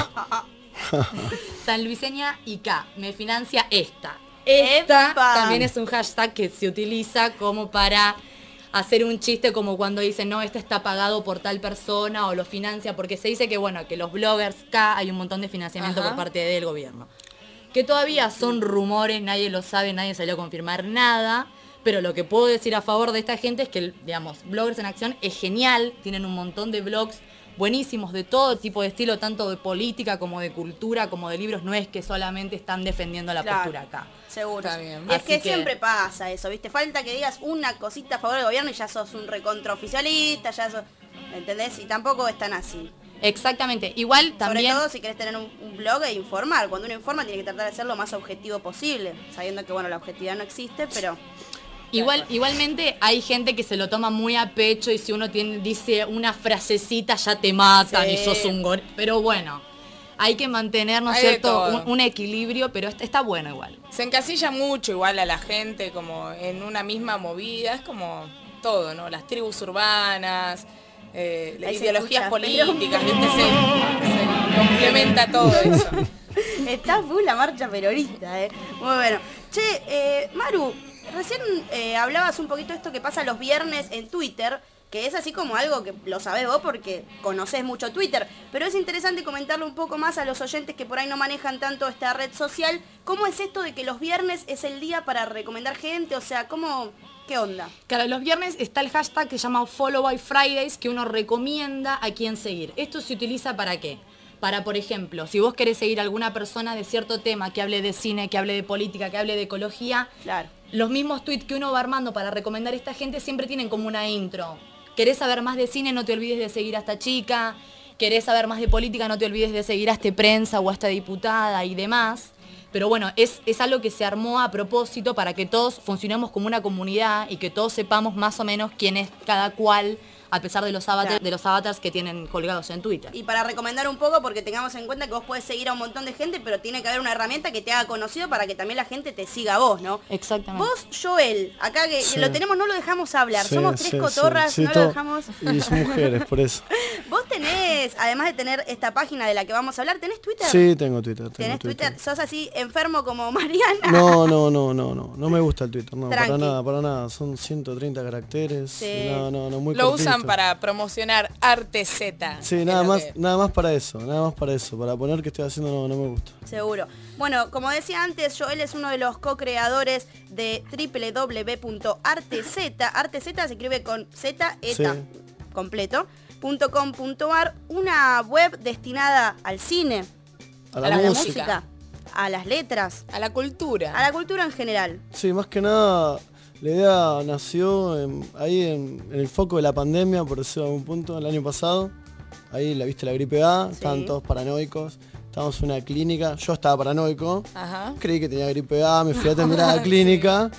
San Luiseña I K, me financia esta. Esta ¡Epa! también es un hashtag que se utiliza como para hacer un chiste, como cuando dicen, no, este está pagado por tal persona o lo financia, porque se dice que, bueno, que los bloggers acá hay un montón de financiamiento Ajá. por parte del gobierno. Que todavía son rumores, nadie lo sabe, nadie salió a confirmar nada, pero lo que puedo decir a favor de esta gente es que, digamos, Bloggers en Acción es genial, tienen un montón de blogs buenísimos de todo tipo de estilo, tanto de política como de cultura, como de libros, no es que solamente están defendiendo la Claro. postura acá. Seguro. Está bien. Y es Así que, que- siempre pasa eso, ¿viste? Falta que digas una cosita a favor del gobierno y ya sos un recontraoficialista, ya sos... ¿Entendés? Y tampoco es tan así. Exactamente, igual también... Sobre todo si querés tener un, un blog e informar. Cuando uno informa tiene que tratar de ser lo más objetivo posible, sabiendo que, bueno, la objetividad no existe, pero... Igual, igualmente hay gente que se lo toma muy a pecho y si uno tiene, dice una frasecita ya te matan Sí. y sos un gor... Pero bueno, hay que mantener, ¿no es Hay de cierto?, todo. un, un equilibrio, pero está, está bueno igual. Se encasilla mucho igual a la gente como en una misma movida, es como todo, ¿no? Las tribus urbanas, eh, las Ahí se ideologías escucha, políticas, ¿viste? Se, se complementa todo eso. Está full la marcha peronista, eh. Muy bueno. Che, eh, Maru, recién eh, hablabas un poquito de esto que pasa los viernes en Twitter, que es así como algo que lo sabés vos porque conocés mucho Twitter, pero es interesante comentarle un poco más a los oyentes que por ahí no manejan tanto esta red social. ¿Cómo es esto de que los viernes es el día para recomendar gente? O sea, ¿cómo, qué onda? Claro, los viernes está el hashtag que se llama Follow by Fridays, que uno recomienda a quién seguir. ¿Esto se utiliza para qué? Para, por ejemplo, si vos querés seguir a alguna persona de cierto tema, que hable de cine, que hable de política, que hable de ecología, Claro. los mismos tweets que uno va armando para recomendar a esta gente siempre tienen como una intro. ¿Querés saber más de cine? No te olvides de seguir a esta chica. ¿Querés saber más de política? No te olvides de seguir a este prensa o a esta diputada y demás. Pero bueno, es, es algo que se armó a propósito para que todos funcionemos como una comunidad y que todos sepamos más o menos quién es cada cual, a pesar de los avatars, Claro. de los avatars que tienen colgados en Twitter. Y para recomendar un poco, porque tengamos en cuenta que vos podés seguir a un montón de gente, pero tiene que haber una herramienta que te haga conocido para que también la gente te siga a vos, ¿no? Exactamente. Vos, Joel, acá que Sí. lo tenemos, no lo dejamos hablar. Sí, Somos tres sí, cotorras, sí, sí, no todo- lo dejamos. Y son mujeres, por eso. Vos tenés, además de tener esta página de la que vamos a hablar, ¿tenés Twitter? Sí, tengo Twitter. Tengo ¿Tenés Twitter. Twitter? ¿Sos así enfermo como Mariana? No, no, no, no, no. No me gusta el Twitter, no, Tranqui. para nada, para nada. Son ciento treinta caracteres. Sí. No, no, no, muy Lo cortito. usan para promocionar Arte Z. Sí, es nada lo más, que- nada más para eso, nada más para eso. Para poner que estoy haciendo no, no me gusta. Seguro. Bueno, como decía antes, Joel es uno de los co-creadores de w w w punto artez. Artez se escribe con Z, eta, Sí. completo, punto com punto ar, una web destinada al cine, A la, música. música, a las letras, a la cultura, a la cultura en general. Sí, más que nada, la idea nació en- ahí en, en el foco de la pandemia, por decirlo de algún punto, el año pasado. Ahí la viste la gripe A, estaban todos paranoicos. Estábamos en una clínica, yo estaba paranoico. Ajá. Creí que tenía gripe A, me fui a atender a la clínica.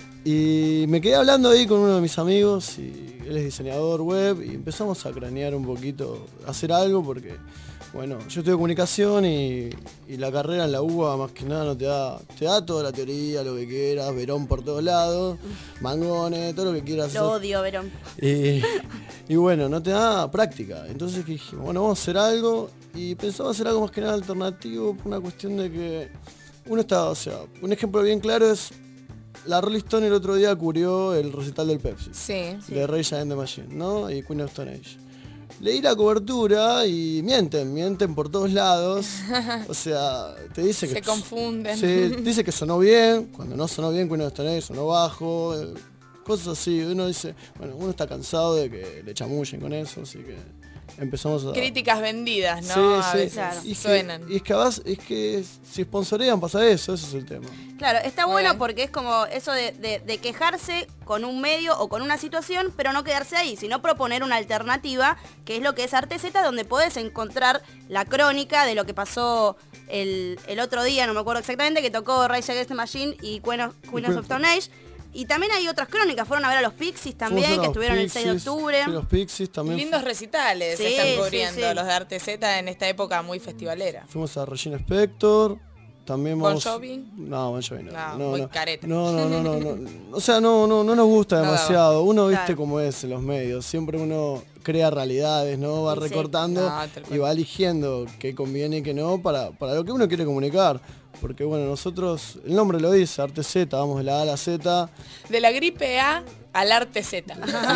Y me quedé hablando ahí con uno de mis amigos, y él es diseñador web, y empezamos a cranear un poquito, a hacer algo, porque, bueno, yo estudio comunicación y, y la carrera en la U B A más que nada no te da, te da toda la teoría, lo que quieras, Verón por todos lados, mangones, todo lo que quieras. Lo hacer. odio, Verón. Y, y bueno, no te da práctica. Entonces dijimos, bueno, vamos a hacer algo. y pensamos hacer algo más que nada alternativo por una cuestión de que uno está, o sea, un ejemplo bien claro es la Rolling Stone el otro día cubrió el recital del Pepsi. Sí, sí. De Rage Against the Machine, ¿no? Y Queen of Stone Age. Leí la cobertura y mienten, mienten por todos lados. O sea, te dice que... Se confunden. Se dice que sonó bien, cuando no sonó bien Queen of Stone Age, sonó bajo, eh, cosas así. Uno dice, bueno, uno está cansado de que le chamullen con eso, así que empezamos a... Críticas vendidas, ¿no? Sí, a sí. veces Claro. Y suenan. Que, y es que, además, es que si sponsorean pasa eso, ese es el tema. Claro, está Muy bueno bien. porque es como eso de, de- de quejarse con un medio o con una situación, pero no quedarse ahí, sino proponer una alternativa, que es lo que es Arte Z, donde podés encontrar la crónica de lo que pasó el, el otro día, no me acuerdo exactamente, que tocó Rage Against the Machine y Queen of, Queen of Stone Age. Y también hay otras crónicas, fueron a ver a los Pixies también, Fuimos a que los estuvieron el seis de Pixies, octubre. sí, los Pixies también. Lindos recitales Sí, se están sí, cubriendo sí. los de Arte Z en esta época muy festivalera. Fuimos a Regina Spector. También Bon vamos... Jovi. No, Bon Jovi no. No, no, muy no. careta. No, no, no, no, no. O sea, no, no, no nos gusta No, demasiado. Uno viste claro. cómo es en los medios. Siempre uno crea realidades, ¿no? Va Sí, sí. recortando No, tal cual. y va eligiendo qué conviene y qué no para, para lo que uno quiere comunicar. Porque bueno, nosotros, el nombre lo dice, Arte Z, vamos de la A a la Z. De la gripe A al Arte Z.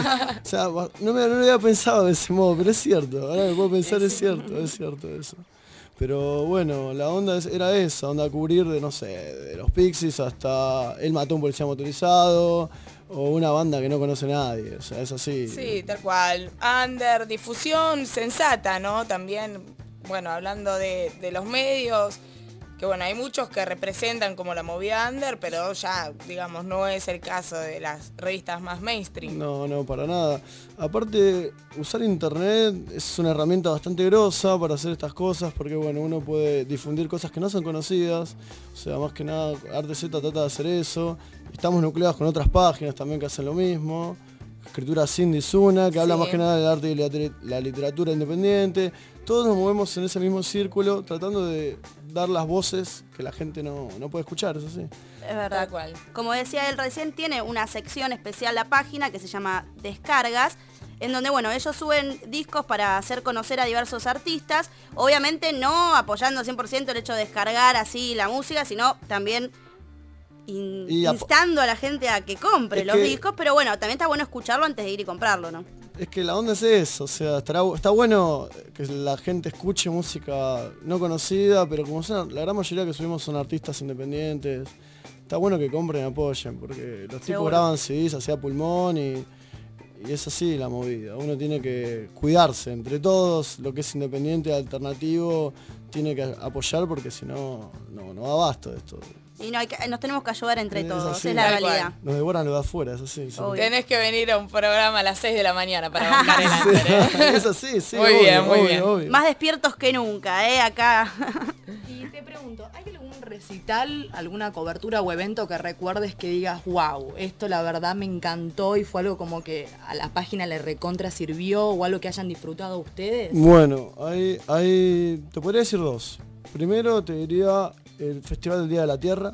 O sea, va- no me no lo había pensado de ese modo, pero es cierto. Ahora me puedo pensar, es cierto, es cierto eso. Pero bueno, la onda es- era esa, onda cubrir de, no sé, de los Pixies hasta Él mató a un policía motorizado o una banda que no conoce nadie. O sea, es así. Sí, tal cual. Under, difusión sensata, ¿no? También, bueno, hablando de, de los medios, que bueno, hay muchos que representan como la movida under, pero ya, digamos, no es el caso de las revistas más mainstream. No, no, para nada. Aparte, usar internet es una herramienta bastante grosa para hacer estas cosas, porque bueno, uno puede difundir cosas que no son conocidas. O sea, más que nada, Arte Z trata de hacer eso. Estamos nucleados con otras páginas también que hacen lo mismo. Escritura Cindy Zuna, que habla Sí. más que nada del arte y la, liter- la literatura independiente. Todos nos movemos en ese mismo círculo, tratando de dar las voces que la gente no, no puede escuchar, eso sí. Es verdad. Tal cual. Como decía él recién, tiene una sección especial la página que se llama Descargas, en donde, bueno, ellos suben discos para hacer conocer a diversos artistas, obviamente no apoyando cien por ciento el hecho de descargar así la música, sino también in- Y ap- instando a la gente a que compre Es los que- discos, pero bueno, también está bueno escucharlo antes de ir y comprarlo, ¿no? Es que la onda es eso, o sea, estará, está bueno que la gente escuche música no conocida, pero como son, la gran mayoría que subimos son artistas independientes, está bueno que compren y apoyen, porque los tipos Seguro. graban C Ds hacia pulmón y, y es así la movida. Uno tiene que cuidarse entre todos, lo que es independiente, alternativo, tiene que apoyar porque si no, no, no da abasto esto. Y no hay que- nos tenemos que ayudar entre Es todos, así. es la Tal cual. realidad. Nos devoran lo de afuera, es así. sí. Obvio. Tenés que venir a un programa a las seis de la mañana para bancar el under, ¿eh? Es así, sí. Muy obvio, bien, muy obvio, bien. obvio. Más despiertos que nunca, ¿eh? Acá. Y te pregunto, ¿hay algún recital, alguna cobertura o evento que recuerdes que digas, wow, esto la verdad me encantó y fue algo como que a la página le recontra sirvió o algo que hayan disfrutado ustedes? Bueno, hay, hay, te podría decir dos. Primero te diría el Festival del Día de la Tierra,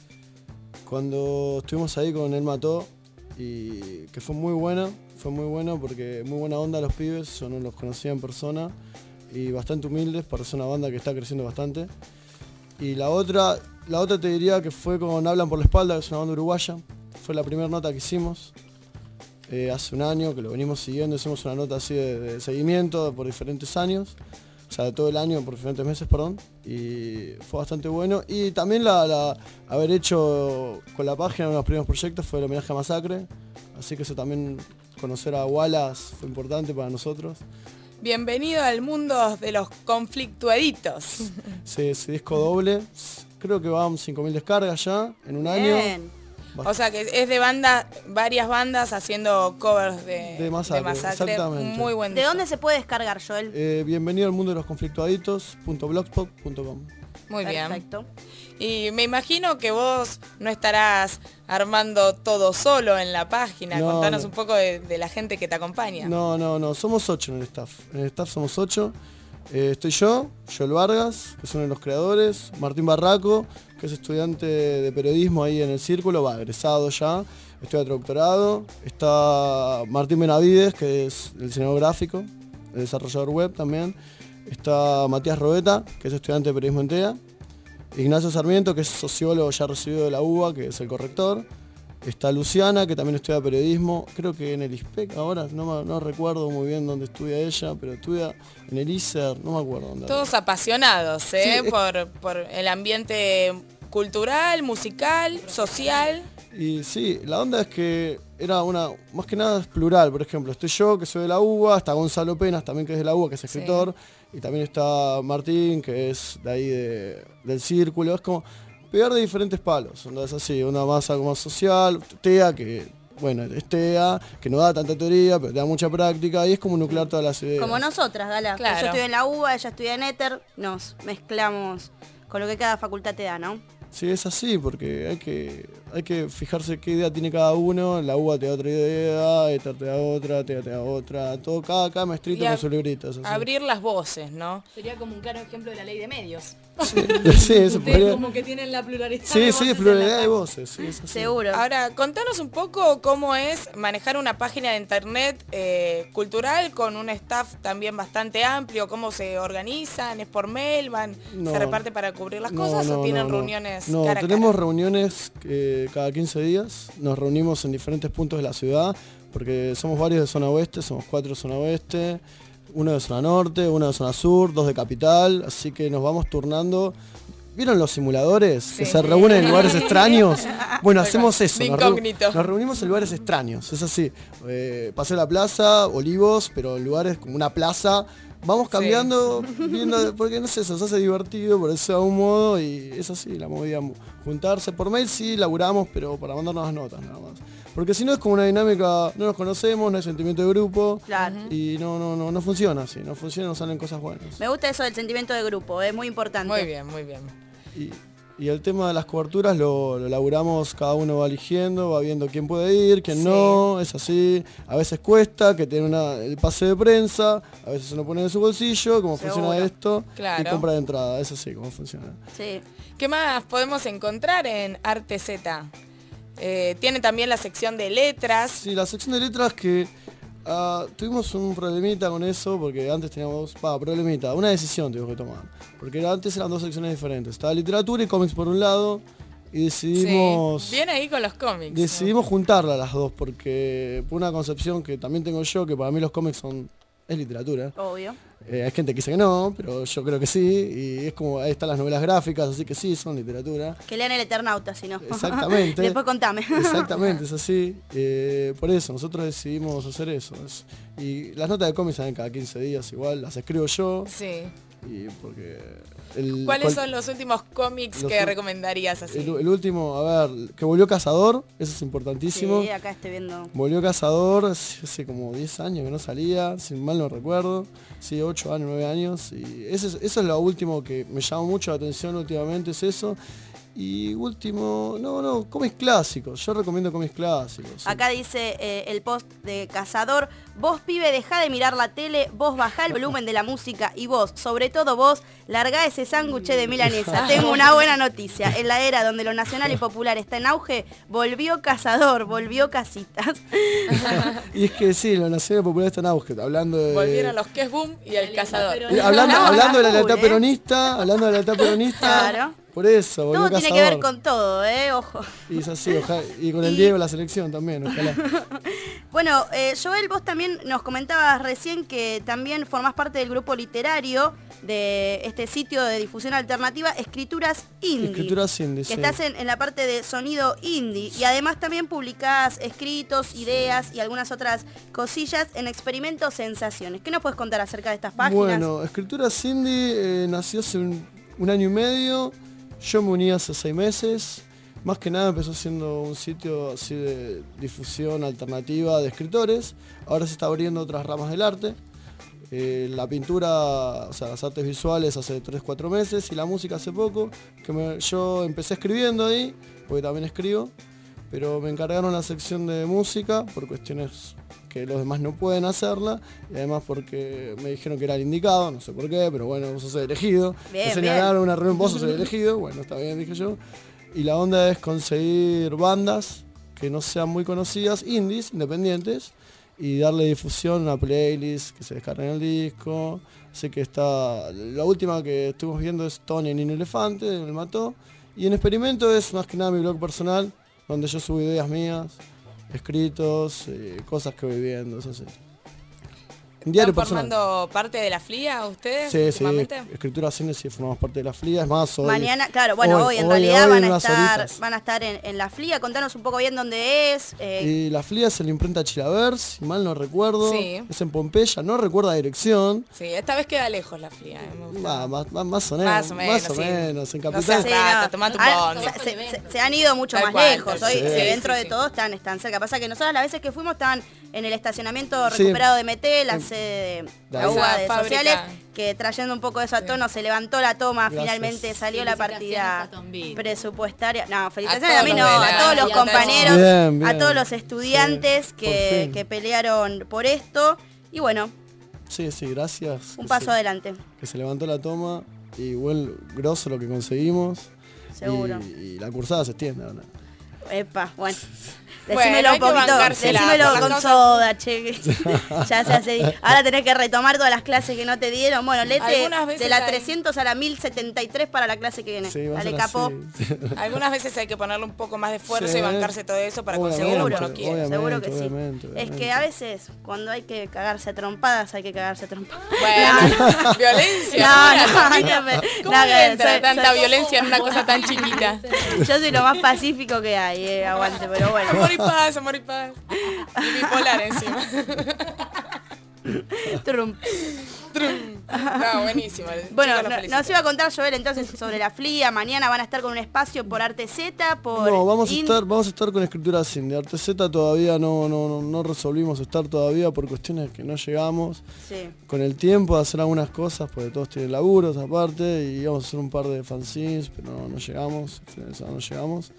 cuando estuvimos ahí con Él Mató, y que fue muy buena, fue muy bueno porque muy buena onda los pibes, yo no los conocía en persona, y bastante humildes para ser una banda que está creciendo bastante. Y la otra, la otra te diría que fue con Hablan por la Espalda, que es una banda uruguaya, fue la primera nota que hicimos. Eh, hace un año que lo venimos siguiendo, hicimos una nota así de, de seguimiento por diferentes años, o sea, de todo el año, por diferentes meses, perdón, y fue bastante bueno. Y también la, la- haber hecho con la página uno de los primeros proyectos fue el homenaje a Masacre, así que eso también, conocer a Wallace fue importante para nosotros. Bienvenido al mundo de los conflictuaditos. Sí, ese disco doble, creo que van cinco mil descargas ya en un año. Bien. O sea que es de banda, varias bandas haciendo covers de, De Masacre, exactamente. Muy buen ¿De disco. dónde se puede descargar, Joel? Eh, bienvenido al mundo de los conflictuaditos punto blogspot punto com. Muy bien. Perfecto. Y me imagino que vos no estarás armando todo solo en la página. No, Contanos no. un poco de, de la gente que te acompaña. No, no, no, somos ocho en el staff. En el staff somos ocho. Eh, estoy yo, Joel Vargas, que es uno de los creadores, Martín Barraco, que es estudiante de periodismo ahí en el Círculo, va egresado ya, estudia doctorado. Está Martín Benavides, que es el diseñador gráfico, el desarrollador web también. Está Matías Robeta, que es estudiante de periodismo en T E A. Ignacio Sarmiento, que es sociólogo ya recibido de la U B A, que es el corrector. Está Luciana, que también estudia periodismo, creo que en el I S P E C ahora, no, me- no recuerdo muy bien dónde estudia ella, pero estudia en el I S E R, no me acuerdo dónde. Todos apasionados, ¿eh? Sí, es- por, por el ambiente cultural, musical, social. Y sí, la onda es que era una, más que nada es plural, por ejemplo, estoy yo, que soy de la U B A, está Gonzalo Penas, también que es de la U B A, que es escritor, y también está Martín, que es de ahí de- del círculo, es como pegar de diferentes palos, onda es así, una más algo más social, T E A, que bueno, es T E A, que no da tanta teoría, pero te da mucha práctica, y es como nuclear todas las ideas. Como nosotras, Gala. que Claro. Yo estoy en la U B A, ella estudia en Éter, nos mezclamos con lo que cada facultad te da, ¿no? Sí, es así, porque hay que, hay que fijarse qué idea tiene cada uno. La U B A te da otra idea, Éter te da otra, T E A te da otra, todo, cada, cada maestrito Y a- con su librito. Es así. Abrir las voces, ¿no? Sería como un claro ejemplo de la ley de medios. Sí, sí, eso Ustedes podría- como que tienen la pluralidad Sí, de sí, voces en la pluralidad de radio. voces, sí, es así. Seguro. Ahora, contanos un poco cómo es manejar una página de internet eh, cultural con un staff también bastante amplio, cómo se organizan, es por mail, van, No. se reparte para cubrir las No, cosas no, o tienen no, no. reuniones No, cara a tenemos cara? reuniones eh, cada quince días, nos reunimos en diferentes puntos de la ciudad, porque somos varios de zona oeste, somos cuatro de zona oeste, uno de zona norte, uno de zona sur, dos de capital, así que nos vamos turnando. ¿Vieron los simuladores? Que se reúnen en lugares extraños. Bueno, hacemos eso. De Nos, reu- incógnito. nos reunimos en lugares extraños, es así. Eh, Paseo de la Plaza, Olivos, pero en lugares como una plaza. Vamos cambiando, viendo, porque no sé, se nos hace divertido, por eso de algún modo, y es así, la movida. Juntarse por mail sí, laburamos, pero para mandarnos las notas nada más. Porque si no es como una dinámica, no nos conocemos, no hay sentimiento de grupo, Claro. y no, no, no, no funciona así, no funciona, no salen cosas buenas. Me gusta eso del sentimiento de grupo, es muy importante. Muy bien, muy bien. Y, y el tema de las coberturas lo, lo laburamos, cada uno va eligiendo, va viendo quién puede ir, quién no, es así. A veces cuesta, que tiene una, el pase de prensa, a veces uno pone en su bolsillo, cómo Seguro. funciona esto, Claro. y compra de entrada, es así cómo funciona. Sí. ¿Qué más podemos encontrar en Arte Z? Eh, tiene también la sección de letras. Sí, la sección de letras que ah, tuvimos un problemita con eso, porque antes teníamos, va, problemita, una decisión tuvimos que tomar. Porque era- antes eran dos secciones diferentes, estaba literatura y cómics por un lado, y decidimos... Sí, bien ahí con los cómics. ¿no? Decidimos juntarla las dos porque por una concepción que también tengo yo, que para mí los cómics son es literatura. Obvio. Eh, hay gente que dice que no, pero yo creo que sí. Y es como, ahí están las novelas gráficas, así que sí, son literatura. Que lean el Eternauta, si no. Exactamente. Después contame. Exactamente, es así. Eh, por eso, nosotros decidimos hacer eso. Es- y las notas de cómics salen cada quince días igual, las escribo yo. Sí. Y porque... el- ¿Cuáles cual- son los últimos cómics Los que ul- recomendarías así? el, el último, a ver, que volvió Cazador, eso es importantísimo. Sí, acá estoy viendo. Volvió Cazador hace hace como diez años que no salía, si mal no recuerdo. Sí, ocho años, nueve años. Y ese es- eso es lo último que me llama mucho la atención últimamente, es eso. Y último, no, no, cómics clásicos. Yo recomiendo cómics clásicos. sí. Acá dice eh, el post de Cazador, vos pibe dejá de mirar la tele, vos bajá el volumen de la música y vos, sobre todo vos, largá ese sándwich de milanesa. Tengo una buena noticia, en la era donde lo nacional y popular está en auge, volvió Cazador, volvió Casitas. Y es que sí, la Nacional Popular está en auge, hablando de... Volvieron los que es boom y el cazador. Eh, hablando, No, hablando de la full, lealtad ¿eh? peronista, hablando de la lealtad peronista, Claro. por eso, volvió Todo tiene Cazador. que ver con todo, eh, ojo. Y es así, ojalá- y con el Diego la selección también, ojalá. Bueno, eh, Joel, vos también nos comentabas recién que también formás parte del grupo literario de este sitio de difusión alternativa, Escrituras Indie. Escrituras indie, Que sí. estás en, en la parte de sonido indie y además también publicás escritos, ideas y algunas otras cosillas en Experimento Sensaciones. ¿Qué nos puedes contar acerca de estas páginas? Bueno, Escritura Cindy eh, nació hace un, un año y medio, yo me uní hace seis meses, más que nada empezó siendo un sitio así de difusión alternativa de escritores, ahora se está abriendo otras ramas del arte, eh, la pintura, o sea, las artes visuales hace tres cuatro meses y la música hace poco, que me- yo empecé escribiendo ahí, porque también escribo, pero me encargaron la sección de música por cuestiones que los demás no pueden hacerla y además porque me dijeron que era el indicado, no sé por qué, pero bueno, vos sos el elegido. Bien, me señalaron bien. una reunión, vos sos el elegido, bueno, está bien, dije yo. Y la onda es conseguir bandas que no sean muy conocidas, indies, independientes, y darle difusión a una playlist que se descarga en el disco. Sé que está, la última que estuvimos viendo es Tony en Elefante, me mató. Y en Experimento es más que nada mi blog personal, donde yo subo ideas mías, escritos, eh, cosas que voy viendo, eso sí. Un diario ¿Están personal. formando parte de la F L I A ustedes Sí, sí, últimamente? escritura cine sí formamos parte de la F L I A, es más hoy. Mañana, claro, bueno, hoy, en realidad hoy van, a unas estar, horitas. van a estar en, en la F L I A. Contanos un poco bien dónde es. eh, Y la F L I A es en la imprenta Chilaver, si mal no recuerdo. Sí. Es en Pompeya, no recuerdo la dirección. Sí, esta vez queda lejos la F L I A. eh, me gusta. Va, más, más, más o menos. Más o menos, Más o sí. menos. En No Capital. seas rata, tomate un Ah, bondi. se, se- se- se han ido mucho Tal más cual, lejos. tal Hoy, cual. eh, Sí, dentro sí, de sí. todo, están, están cerca. Pasa que nosotros las veces que fuimos estaban en el estacionamiento Sí. recuperado de Meté, la sede de La la U A de esa fábrica. Sociales, que trayendo un poco de eso a tono, se levantó la toma, Gracias. finalmente salió la partida presupuestaria. No, felicitaciones A a, mí todos no, los de a la- todos los y a compañeros, Bien, bien. a todos los estudiantes Sí, por que, fin. que pelearon por esto. Y bueno, Sí, sí, gracias. un Que paso se- adelante, Que se levantó la toma y buen grosso lo que conseguimos. seguro. Y, y la cursada se extiende ahora. Epa, bueno. Bueno, Decímelo hay un que poquito, bancársela, decímelo las con cosas- soda, che. que ya se hace. Ahora tenés que retomar todas las clases que no te dieron. Bueno, lete Algunas veces de la hay- trescientos a la mil setenta y tres para la clase que viene. Sí, va a Dale, ser capo. así. Algunas veces hay que ponerle un poco más de esfuerzo Sí. y bancarse todo eso para Obviamente, conseguir lo que uno obviamente, quiere. obviamente, Seguro que sí. obviamente, Es obviamente. que a veces, cuando hay que cagarse a trompadas, hay que cagarse a trompadas. Bueno, violencia. No, no, ¿Cómo no, me- ¿Cómo no, le entra soy- tanta soy- violencia en una cosa tan chiquita? Yo soy lo más pacífico que hay, eh, aguante, pero bueno. Amor y paz, amor y paz. Y bipolar encima. Trum. Trum. No, buenísimo. el Bueno, chico lo no- felicito. nos iba a contar Joel entonces sobre la F L I A. Mañana van a estar con un espacio por Arte Z, por No, vamos a In- estar, vamos a estar con escritura sin. De Arte Z todavía no, no, no, no resolvimos estar todavía por cuestiones que no llegamos. Sí. Con el tiempo de hacer algunas cosas, porque todos tienen laburos aparte, y íbamos a hacer un par de fanzines, pero no, no llegamos, al final de semana no llegamos.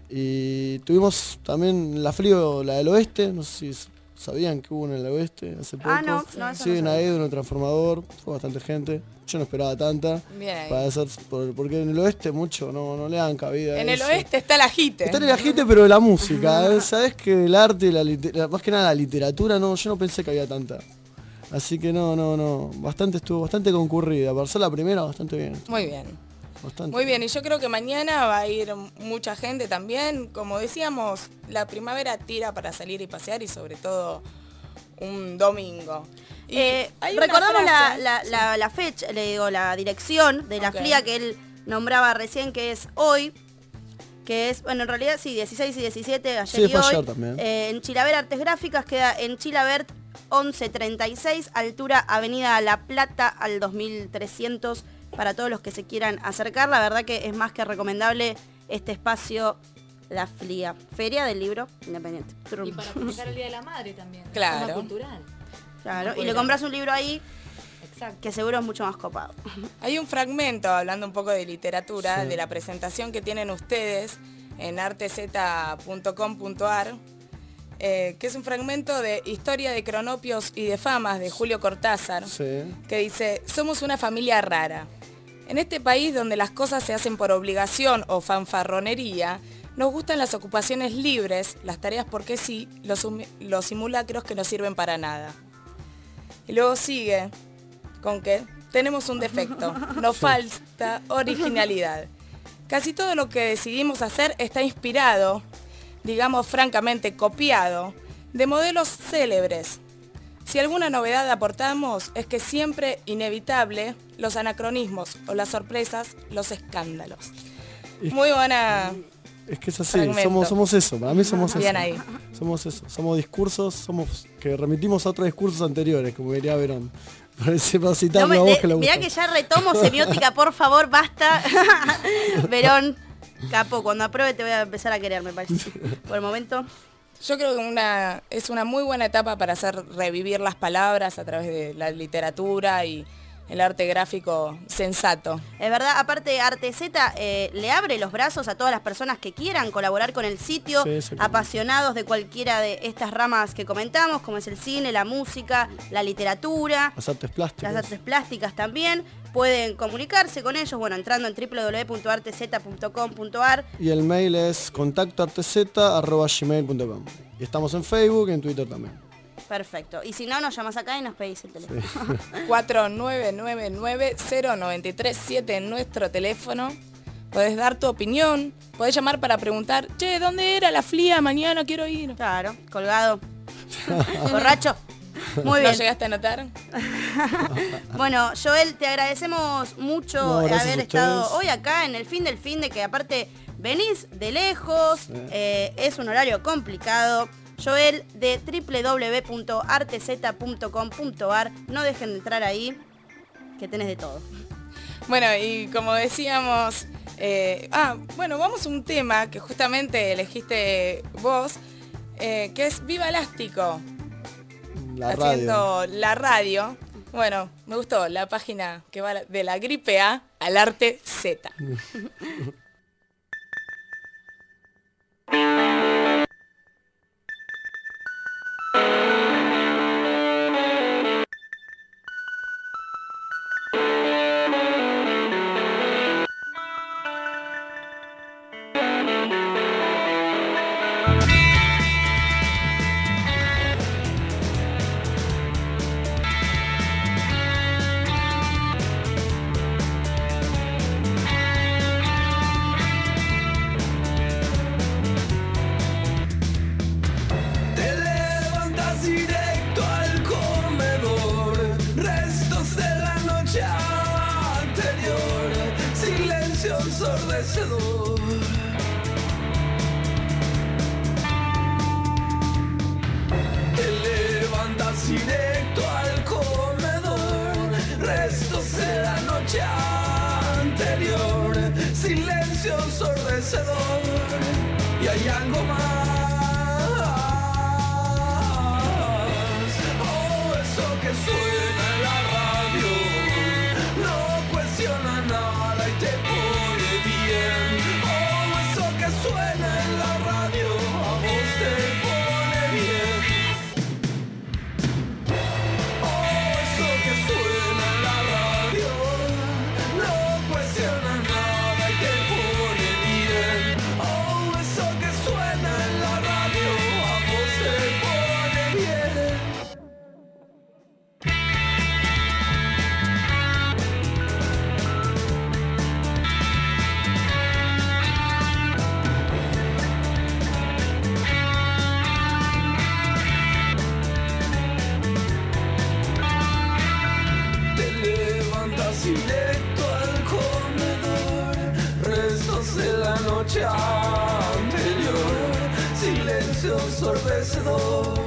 Y tuvimos también la Frío, la del Oeste, no sé si sabían que hubo en el Oeste hace poco. Ah, no, no, eso Sí, no en sabía. Aedo, en el transformador, fue bastante gente. Yo no esperaba tanta. Bien ahí. Para hacer, por- porque en el Oeste mucho no, no le dan cabida. a En el eso. oeste está la jite. Está en el agite, pero de la música. ¿eh? Sabes que el arte, la litera- más que nada la literatura, no, yo no pensé que había tanta. Así que no, no, no. Bastante estuvo, bastante concurrida. Para ser la primera, bastante bien. Muy bien. Bastante. Muy bien, y yo creo que mañana va a ir mucha gente también. Como decíamos, la primavera tira para salir y pasear y sobre todo un domingo. Y Eh, hay una recordamos la, frase- la, la- la fecha, le digo, la dirección de la Ok. F L I A que él nombraba recién, que es hoy, que es, bueno, en realidad sí, dieciséis y diecisiete, ayer Sí, y fue hoy. ayer también. Eh, en Chilaver Artes Gráficas queda en Chilabert once treinta y seis, altura Avenida La Plata al dos mil trescientos, para todos los que se quieran acercar. La verdad que es más que recomendable este espacio, la F L I A, Feria del Libro Independiente. Y para festejar el Día de la Madre también. Claro. Forma cultural. Claro, y Muy le bien. compras un libro ahí Exacto. que seguro es mucho más copado. Hay un fragmento, hablando un poco de literatura, Sí. de la presentación que tienen ustedes en artez punto com punto ar, eh, que es un fragmento de Historia de Cronopios y de Famas de Julio Cortázar, Sí. que dice: somos una familia rara. En este país donde las cosas se hacen por obligación o fanfarronería, nos gustan las ocupaciones libres, las tareas porque sí, los, humi- los simulacros que no sirven para nada. Y luego sigue con que tenemos un defecto, nos falta originalidad. Casi todo lo que decidimos hacer está inspirado, digamos francamente copiado, de modelos célebres. Si alguna novedad aportamos es que siempre inevitable los anacronismos o las sorpresas, los escándalos. Muy buena. Es que es así, Fragmento. somos, somos eso, para mí somos Bien eso. ahí. Somos eso, somos discursos, somos que remitimos a otros discursos anteriores, como diría Verón. Parece para citar No me- una voz de- que le mirá gusta. que ya retomo semiótica, por favor, basta. Verón, capo, cuando apruebe te voy a empezar a querer, me parece. Por el momento. Yo creo que una, es una muy buena etapa para hacer revivir las palabras a través de la literatura y el arte gráfico sensato. Es verdad, aparte Arte Z eh, le abre los brazos a todas las personas que quieran colaborar con el sitio, Sí, sí. apasionados de cualquiera de estas ramas que comentamos, como es el cine, la música, la literatura, Las artes plásticas. las artes plásticas también. Pueden comunicarse con ellos, bueno, entrando en w w w punto artez punto com punto ar. Y el mail es contacto artez arroba gmail punto com. Y estamos en Facebook y en Twitter también. Perfecto. Y si no, nos llamas acá y nos pedís el teléfono. cuatro nueve nueve nueve cero nueve tres siete en nuestro teléfono. Podés dar tu opinión, podés llamar para preguntar, che, ¿dónde era la F L I A? Mañana quiero ir. Claro, colgado. Borracho. Muy bien. ¿No llegaste a notar? Bueno, Joel, te agradecemos mucho No, haber estado ustedes. hoy acá en el fin del fin de que aparte venís de lejos, Sí. eh, es un horario complicado. Joel de doble u doble u doble u punto artezeta punto com punto ar, no dejen de entrar ahí, que tenés de todo. Bueno, y como decíamos, eh, ah, bueno, vamos a un tema que justamente elegiste vos, eh, que es Viva Elástico, La haciendo la radio. Bueno, me gustó la página que va de la gripe A al arte Z. Te levantas directo al comedor, restos de la noche anterior, silencio ensordecedor. Te levantas directo al comedor, restos de la noche anterior, silencio ensordecedor. Y hay algo más. Oh, eso que suena en la radio no cuestiona nada y te pone bien. Oh, eso que suena en la radio a vos te pone bien. Oh, eso que suena en la radio no cuestiona nada y te pone bien. Oh, eso que suena en la radio a vos te pone bien. Te levantas directo al comedor, restos de la noche anterior, silencio ensordecedor.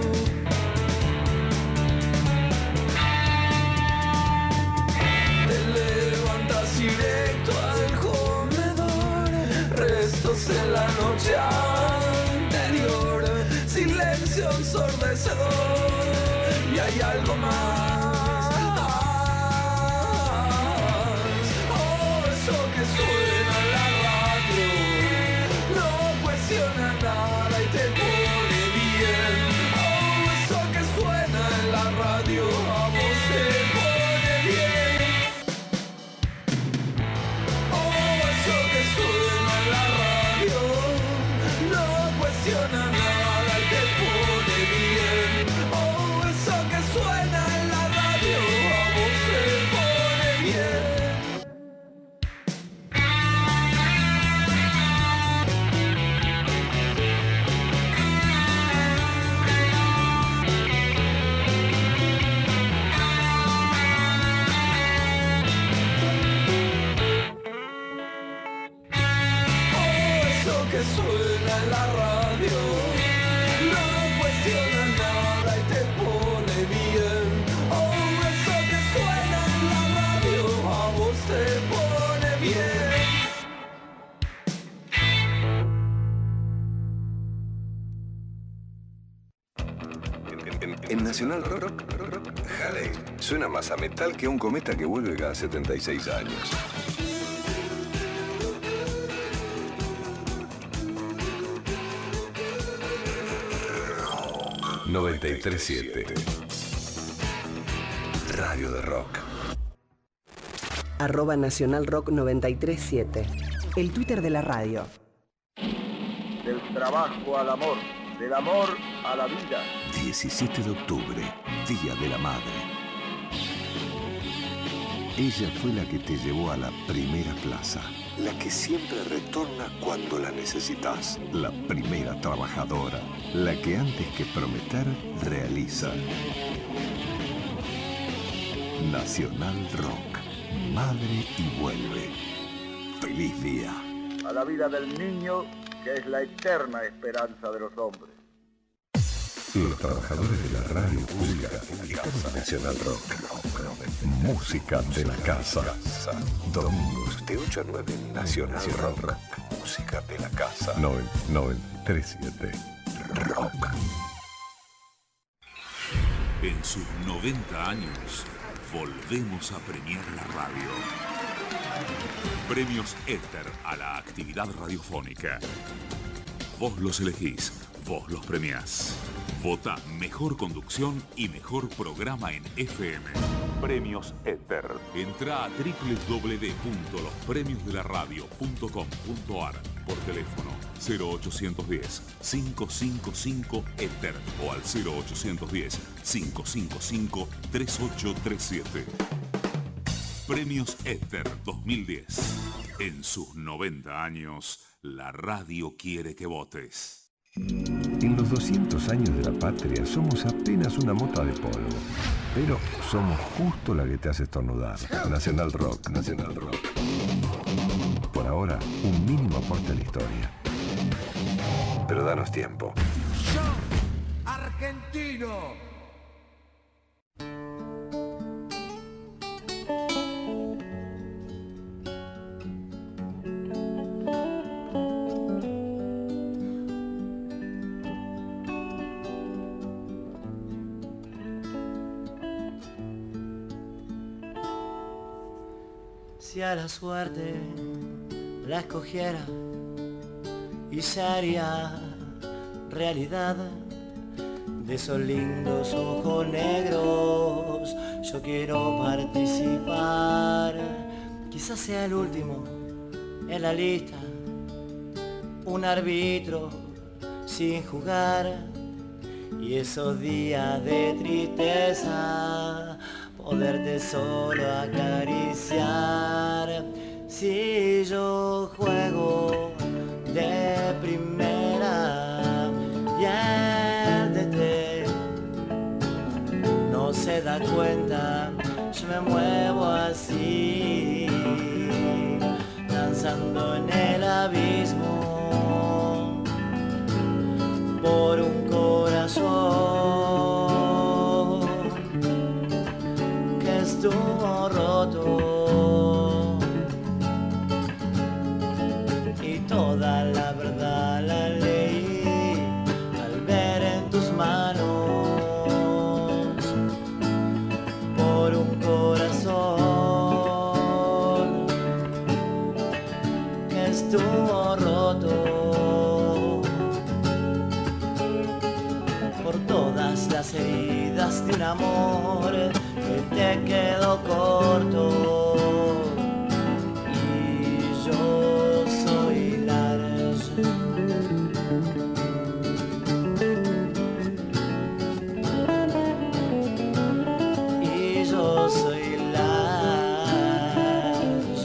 Te levantas directo al comedor, restos de la noche anterior, silencio ensordecedor. Y hay algo más. Oh, eso que suena en la radio no cuestiona nada y te pone bien. Oh, eso que suena en la radio a vos te pone bien. Oh, eso que suena en la radio no cuestiona nada y te pone bien. Oh, eso que suena en la radio a vos te pone bien. Oh, eso que suena en la radio no cuestiona nada y te pone bien. Oh, eso que suena en la radio a vos te pone bien. En Nacional Rock, Halley suena más a metal que un cometa que vuelve cada setenta y seis años. noventa y tres siete Radio de Rock. Arroba Nacional Rock noventa y tres siete. El Twitter de la radio. Del trabajo al amor, del amor a la vida. diecisiete de octubre, Día de la Madre. Ella fue la que te llevó a la primera plaza, la que siempre retorna cuando la necesitas, la primera trabajadora, la que antes que prometer, realiza. Nacional Rock, Madre y vuelve. ¡Feliz día! A la vida del niño, que es la eterna esperanza de los hombres. Los trabajadores de la radio pública estamos en Nacional Rock. Música de la casa. Domingos de ocho a nueve en Nacional Rock. Música de la casa. noventa y tres punto siete Rock. En sus noventa años, volvemos a premiar la radio. Premios Éter a la actividad radiofónica. Vos los elegís, vos los premiás. Vota Mejor Conducción y Mejor Programa en F M. Premios Éter. Entra a doble u doble u doble u punto los premios de la radio punto com punto a r por teléfono cero ochocientos diez, quinientos cincuenta y cinco Éter o al cero ochocientos diez, quinientos cincuenta y cinco, treinta y ocho treinta y siete. Premios Éter dos mil diez. En sus noventa años, la radio quiere que votes. En los doscientos años de la patria somos apenas una mota de polvo, pero somos justo la que te hace estornudar. Nacional Rock, Nacional Rock. Por ahora, un mínimo aporte a la historia. Pero danos tiempo. Yo, argentino. Si a la suerte la escogiera y se haría realidad de esos lindos ojos negros, yo quiero participar. Quizás sea el último en la lista, un árbitro sin jugar, y esos días de tristeza poderte solo acariciar. Si yo juego de primera y el D T no se da cuenta, yo me muevo así, danzando en el abismo por un corazón que estuvo roto, y toda la verdad la leí al ver en tus manos por un corazón que estuvo roto, por todas las heridas de un amor que te quedó corto. Y yo soy Lars, y yo soy Lars.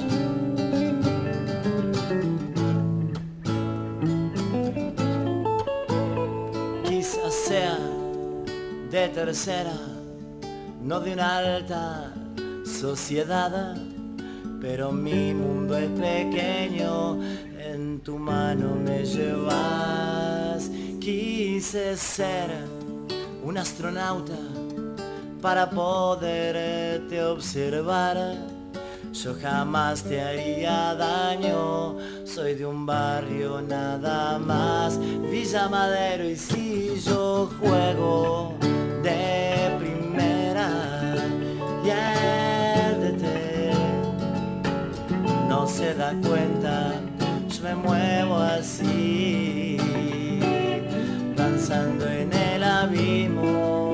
Quizás sea de tercera, no de una alta sociedad, pero mi mundo es pequeño, en tu mano me llevas. Quise ser un astronauta para poderte observar, yo jamás te haría daño, soy de un barrio nada más, Villa Madero, y si yo juego de primera y el D T no se da cuenta, yo me muevo así, danzando en el abismo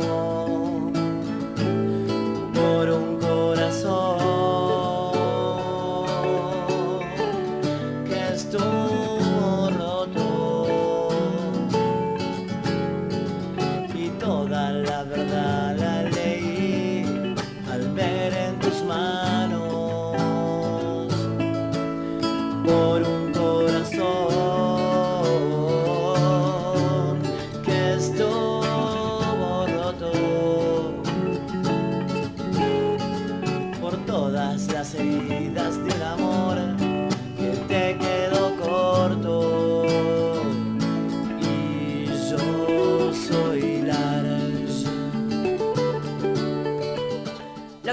por un corazón que estuvo roto,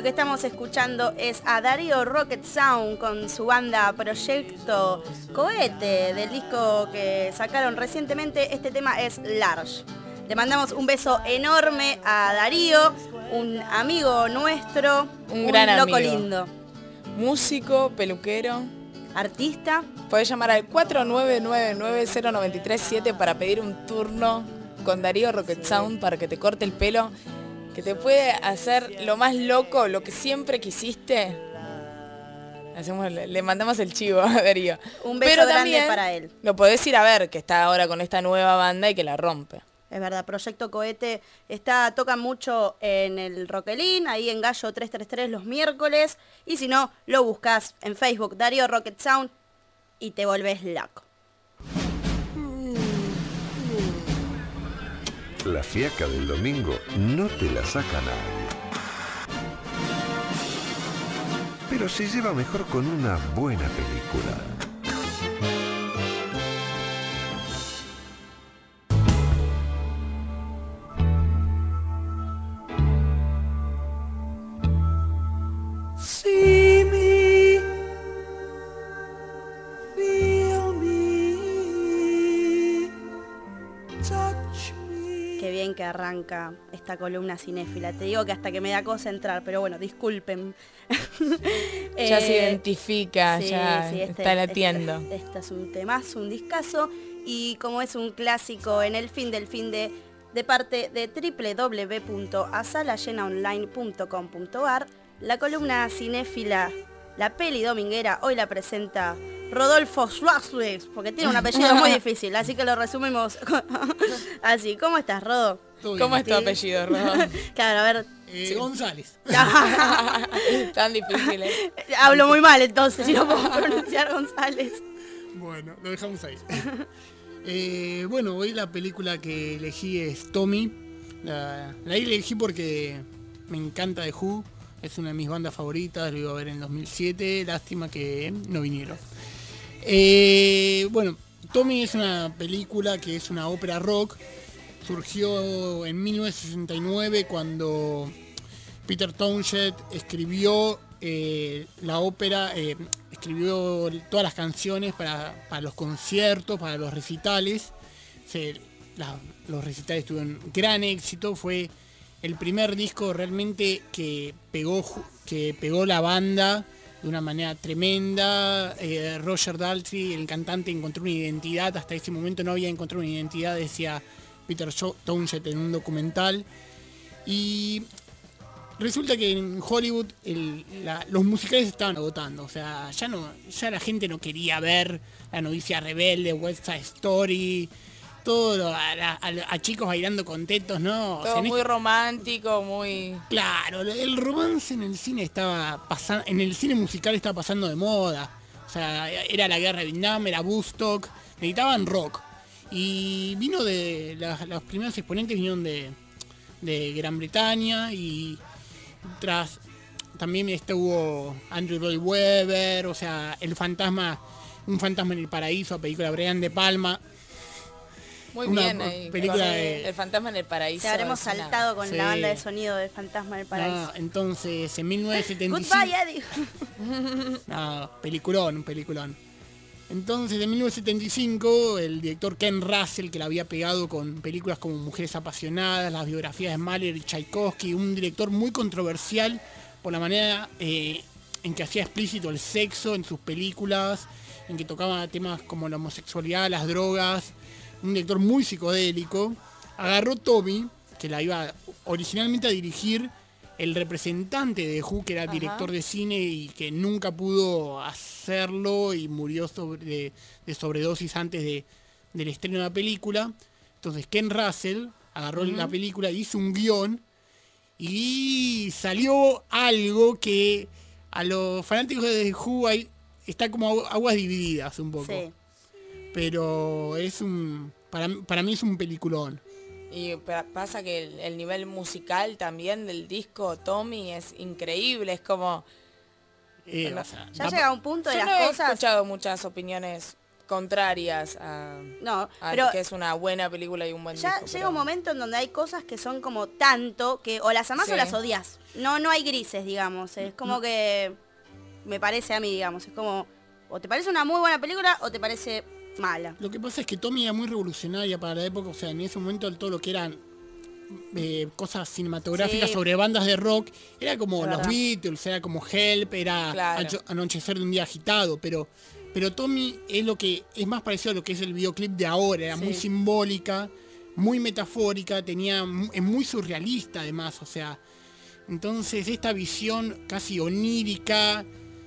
Lo que estamos escuchando es a Darío Rocket Sound con su banda Proyecto Cohete del disco que sacaron recientemente. Este tema es Large. Le mandamos un beso enorme a Darío, un amigo nuestro, un, un gran loco amigo. lindo. Músico, peluquero, artista. Podés llamar al cuatro nueve nueve nueve cero nueve tres siete para pedir un turno con Darío Rocket Sound para que te corte el pelo, que te puede hacer lo más loco, lo que siempre quisiste. Hacemos, le mandamos el chivo a Darío. Un beso Pero grande también para él. Lo podés ir a ver, que está ahora con esta nueva banda y que la rompe. Es verdad, Proyecto Cohete está, toca mucho en el Roquelín, ahí en Gallo tres tres tres los miércoles. Y si no, lo buscas en Facebook, Darío Rocket Sound, y te volvés loco. La fiaca del domingo no te la saca nadie. Pero se lleva mejor con una buena película. See me, feel me, touch me. Qué bien que arranca esta columna cinéfila. Te digo que hasta que me da cosa entrar, pero bueno, disculpen. Ya eh, se identifica, sí, ya sí, este, está latiendo. Este, este es un temazo, un discazo. Y como es un clásico en el fin del fin de, de parte de doble u doble u doble u punto asalayenaonline punto com punto ar, la columna cinéfila, la peli dominguera, hoy la presenta Rodolfo Schwarzweg, porque tiene un apellido muy difícil, así que lo resumimos así. ¿Cómo estás, Rodo? ¿Cómo es tu apellido, Rodo? Claro, a ver. Eh, sí. González. Tan difícil, ¿eh? Hablo muy mal entonces, si no puedo pronunciar González. Bueno, lo dejamos ahí. eh, bueno, hoy la película que elegí es Tommy. La, la elegí porque me encanta The Who. Es una de mis bandas favoritas, lo iba a ver en dos mil siete, lástima que no vinieron. Eh, bueno, Tommy es una película que es una ópera rock. Surgió en mil novecientos sesenta y nueve cuando Peter Townshend escribió eh, la ópera, eh, escribió todas las canciones para, para los conciertos, para los recitales. Se, la, los recitales tuvieron gran éxito, fue el primer disco realmente que pegó, que pegó la banda de una manera tremenda. eh, Roger Daltrey, el cantante, encontró una identidad, hasta ese momento no había encontrado una identidad, decía Peter Townshend en un documental. Y resulta que en Hollywood el, la, los musicales estaban agotando, o sea, ya no, ya la gente no quería ver La novicia rebelde, West Side Story, todo a, a, a chicos bailando contentos, ¿no? Todo o sea, muy este... romántico, muy... Claro, el romance en el cine estaba pasando, en el cine musical estaba pasando de moda. O sea, era la guerra de Vietnam, era Woodstock, necesitaban rock. Y vino de, las, los primeros exponentes vinieron de, de Gran Bretaña y tras, también estuvo Andrew Lloyd Webber, o sea, el fantasma, un fantasma en el paraíso, película Brian De Palma. Muy una bien ahí, película de... El fantasma en el paraíso. Te habremos saltado con sí. la banda de sonido del fantasma en el paraíso. No, entonces, en mil novecientos setenta y cinco... Goodbye, Eddie. No, peliculón, un peliculón. Entonces, en mil novecientos setenta y cinco, el director Ken Russell, que la había pegado con películas como Mujeres Apasionadas, las biografías de Mahler y Tchaikovsky, un director muy controversial por la manera eh, en que hacía explícito el sexo en sus películas, en que tocaba temas como la homosexualidad, las drogas, un director muy psicodélico. Agarró Tommy, que la iba originalmente a dirigir el representante de The Who, que era Ajá. director de cine y que nunca pudo hacerlo y murió sobre, de, de sobredosis antes de, del estreno de la película. Entonces Ken Russell agarró uh-huh. la película, hizo un guión y salió algo que a los fanáticos de The Who hay, está como aguas divididas un poco. Sí. Pero es un... Para, para mí es un peliculón. Y pasa que el, el nivel musical también del disco Tommy es increíble, es como... Eh, o sea, ya llega un punto de yo las no cosas... he escuchado muchas opiniones contrarias a, no, a pero que es una buena película y un buen ya disco. llega pero... un momento en donde hay cosas que son como tanto que o las amás Sí. o las odias. No, no hay grises, digamos. Es como que me parece a mí, digamos. Es como, o te parece una muy buena película o te parece mala. Lo que pasa es que Tommy era muy revolucionaria para la época, o sea, en ese momento todo lo que eran eh, cosas cinematográficas Sí. sobre bandas de rock, era como Es los verdad. Beatles, era como Help, era Claro. Acho- Anochecer de un día agitado, pero pero Tommy es lo que es más parecido a lo que es el videoclip de ahora, era Sí. muy simbólica, muy metafórica, tenía mu- es muy surrealista además, o sea, entonces esta visión casi onírica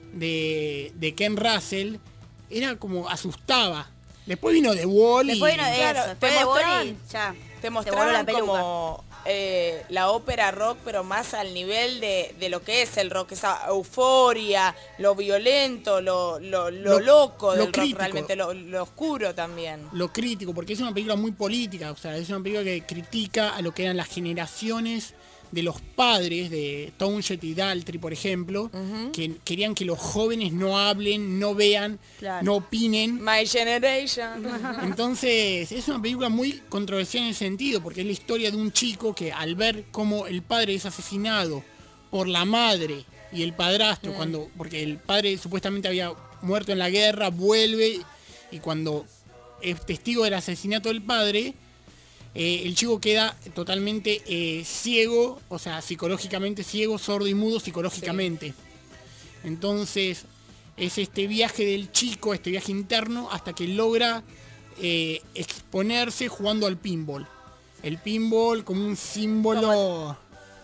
de, de Ken Russell era como asustaba. Después vino The Wall Después y vino de Claro, eso, te después de mostraban- Wall-E, ya. Te voló mostraban la peluca. como eh, la ópera rock, pero más al nivel de, de lo que es el rock, esa euforia, lo violento, lo, lo, lo Lo- loco lo del rock, crítico. realmente lo, lo oscuro también. lo crítico, porque es una película muy política, o sea, es una película que critica a lo que eran las generaciones de los padres de Townshend y Daltrey, por ejemplo, que querían que los jóvenes no hablen, no vean, Claro. no opinen. My Generation. Entonces, es una película muy controversial en ese sentido, porque es la historia de un chico que al ver cómo el padre es asesinado por la madre y el padrastro, Mm. cuando porque el padre supuestamente había muerto en la guerra, vuelve y cuando es testigo del asesinato del padre, eh, el chico queda totalmente eh, ciego, o sea, psicológicamente ciego, sordo y mudo psicológicamente. Entonces, es este viaje del chico, este viaje interno, hasta que logra eh, exponerse jugando al pinball. El pinball como un símbolo...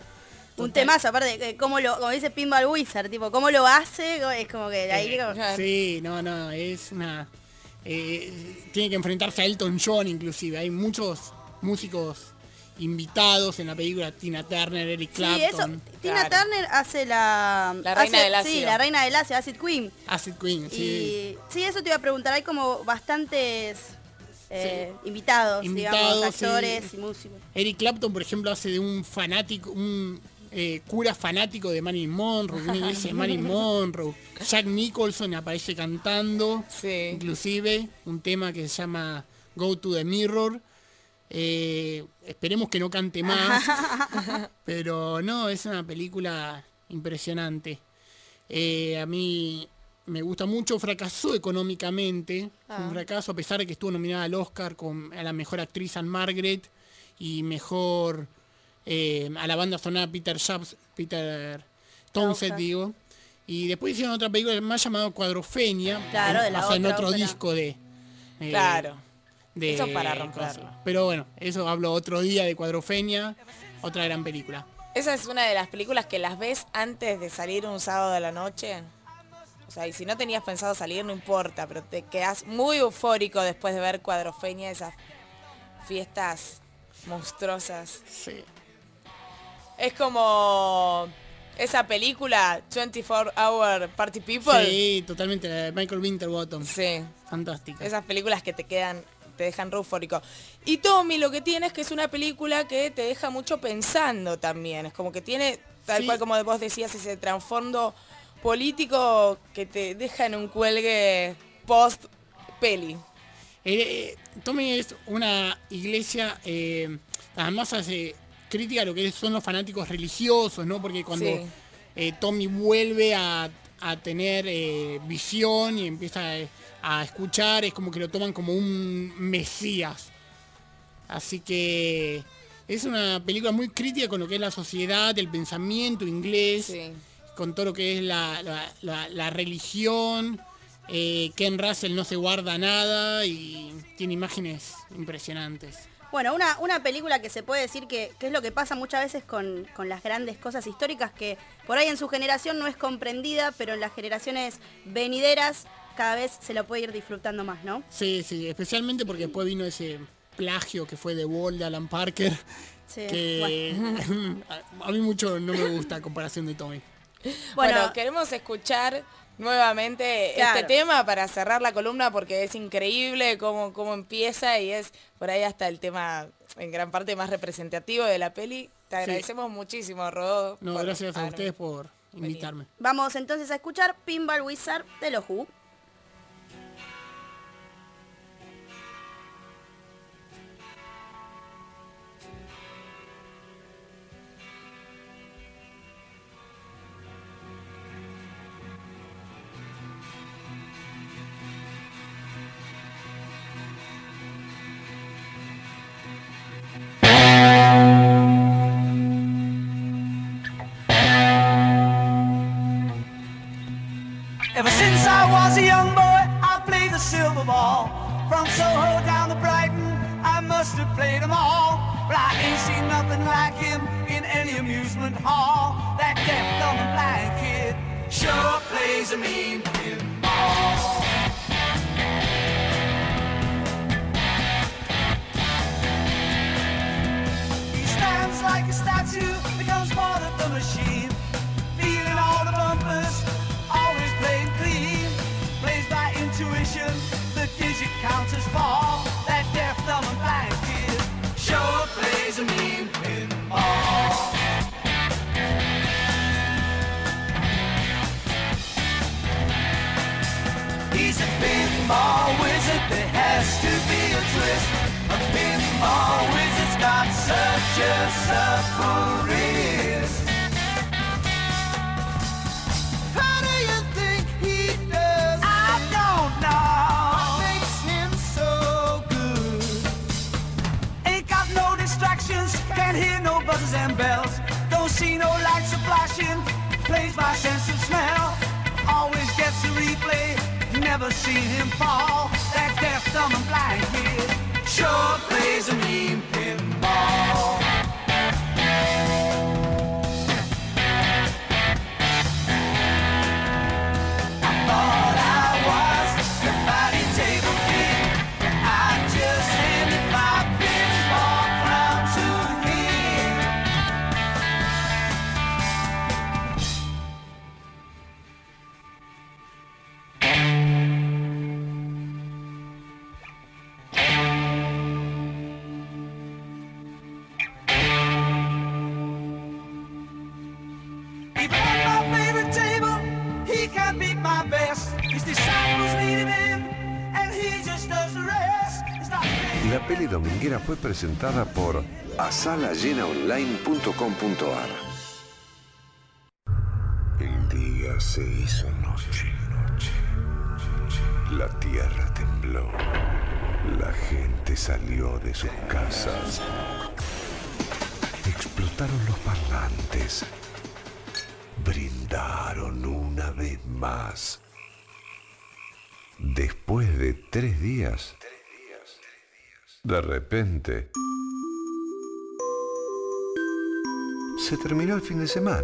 Un temazo, aparte, que como lo, como dice Pinball Wizard, tipo, cómo lo hace, es como que de ahí... como- Sí, no, no, es una... eh, tiene que enfrentarse a Elton John inclusive. Hay muchos músicos invitados en la película, Tina Turner, Eric Sí, eso. Clapton, Tina Turner hace la... La reina hace- del ácido. Sí, la reina del ácido, Acid Queen. Acid Queen, sí. Y sí, eso te iba a preguntar, hay como bastantes eh, invitados, Invitados, digamos, actores sí. y músicos. Eric Clapton, por ejemplo, hace de un fanático, un eh, cura fanático de Marilyn Monroe, una iglesia de Marilyn Monroe. Jack Nicholson aparece cantando, inclusive, un tema que se llama Go to the Mirror. Eh, esperemos que no cante más, pero no, es una película impresionante. Eh, a mí me gusta mucho, fracasó económicamente, fue Ah. un fracaso a pesar de que estuvo nominada al Oscar con, a la mejor actriz Anne Margaret y mejor eh, a la banda sonora Peter Jabs, Peter Townsend, Townsend. digo. Y después hicieron otra película más llamada Cuadrofenia, Claro, de la basada en otra otro ópera. disco de... eh, Claro. de Eso para romperlo. cosas. Pero bueno, eso hablo otro día de Cuadrofenia, otra gran película. Esa es una de las películas que las ves antes de salir un sábado de la noche. O sea, y si no tenías pensado salir, no importa, pero te quedas muy eufórico después de ver Cuadrofenia, esas fiestas monstruosas. Sí. Es como esa película veinticuatro hour Party People. Sí, totalmente, la de Michael Winterbottom. Sí. Fantástica. Esas películas que te quedan, te dejan eufórico. Y Tommy lo que tiene es que es una película que te deja mucho pensando también. Es como que tiene, tal Sí. cual como vos decías, ese trasfondo político que te deja en un cuelgue post peli. Eh, eh, Tommy es una iglesia, eh, además hace crítica a lo que son los fanáticos religiosos, ¿no? Porque cuando Sí. eh, Tommy vuelve a, a tener eh, visión y empieza a, a escuchar, es como que lo toman como un mesías. Así que es una película muy crítica con lo que es la sociedad, el pensamiento inglés, Sí. con todo lo que es la, la- la- la religión. Eh, Ken Russell no se guarda nada y tiene imágenes impresionantes. Bueno, una, una película que se puede decir que, que es lo que pasa muchas veces con, con las grandes cosas históricas, que por ahí en su generación no es comprendida, pero en las generaciones venideras cada vez se lo puede ir disfrutando más, ¿no? Sí, sí, especialmente porque después vino ese plagio que fue de Wall de Alan Parker, Sí, que bueno. a, a mí mucho no me gusta a comparación de Tommy. Bueno, Bueno, queremos escuchar nuevamente Claro. este tema para cerrar la columna porque es increíble cómo, cómo empieza y es por ahí hasta el tema en gran parte más representativo de la peli. Te agradecemos muchísimo, Rodó. No, por- gracias a ah, no. ustedes por invitarme. Vamos entonces a escuchar Pinball Wizard de los Who. was a young boy, I played the silver ball. From Soho down to Brighton, I must have played them all. But I ain't seen nothing like him in any amusement hall. That deaf, dumb, and blind kid sure plays a mean pinball. He stands like a statue, becomes part of the machine. Feeling all the bumpers, always playing clean. Plays by intuition, the digit counters fall. That deaf, dumb, and blind kid sure plays a mean pinball. He's a pinball wizard, there has to be a twist. A pinball wizard's got such a supple wrist. How do you think he does? I don't know. What makes him so good? Ain't got no distractions, can't hear no buzzes and bells. Don't see no lights are flashing, plays by sense of smell. Always gets a replay, never seen him fall. That deaf, dumb, and blind kid sure plays a mean pinball. I thought I was the body table king. I just handed my pinball crown to him. Even on my favorite table, he can't beat my best. His disciples lead him in, and he just does the rest. It's not La peli dominguera fue presentada por asala llena online punto com punto ar. El día se hizo noche. La tierra tembló. La gente salió de sus casas. Explotaron los parlantes. Brindaron una vez más. Después de tres días, de repente, se terminó el fin de semana.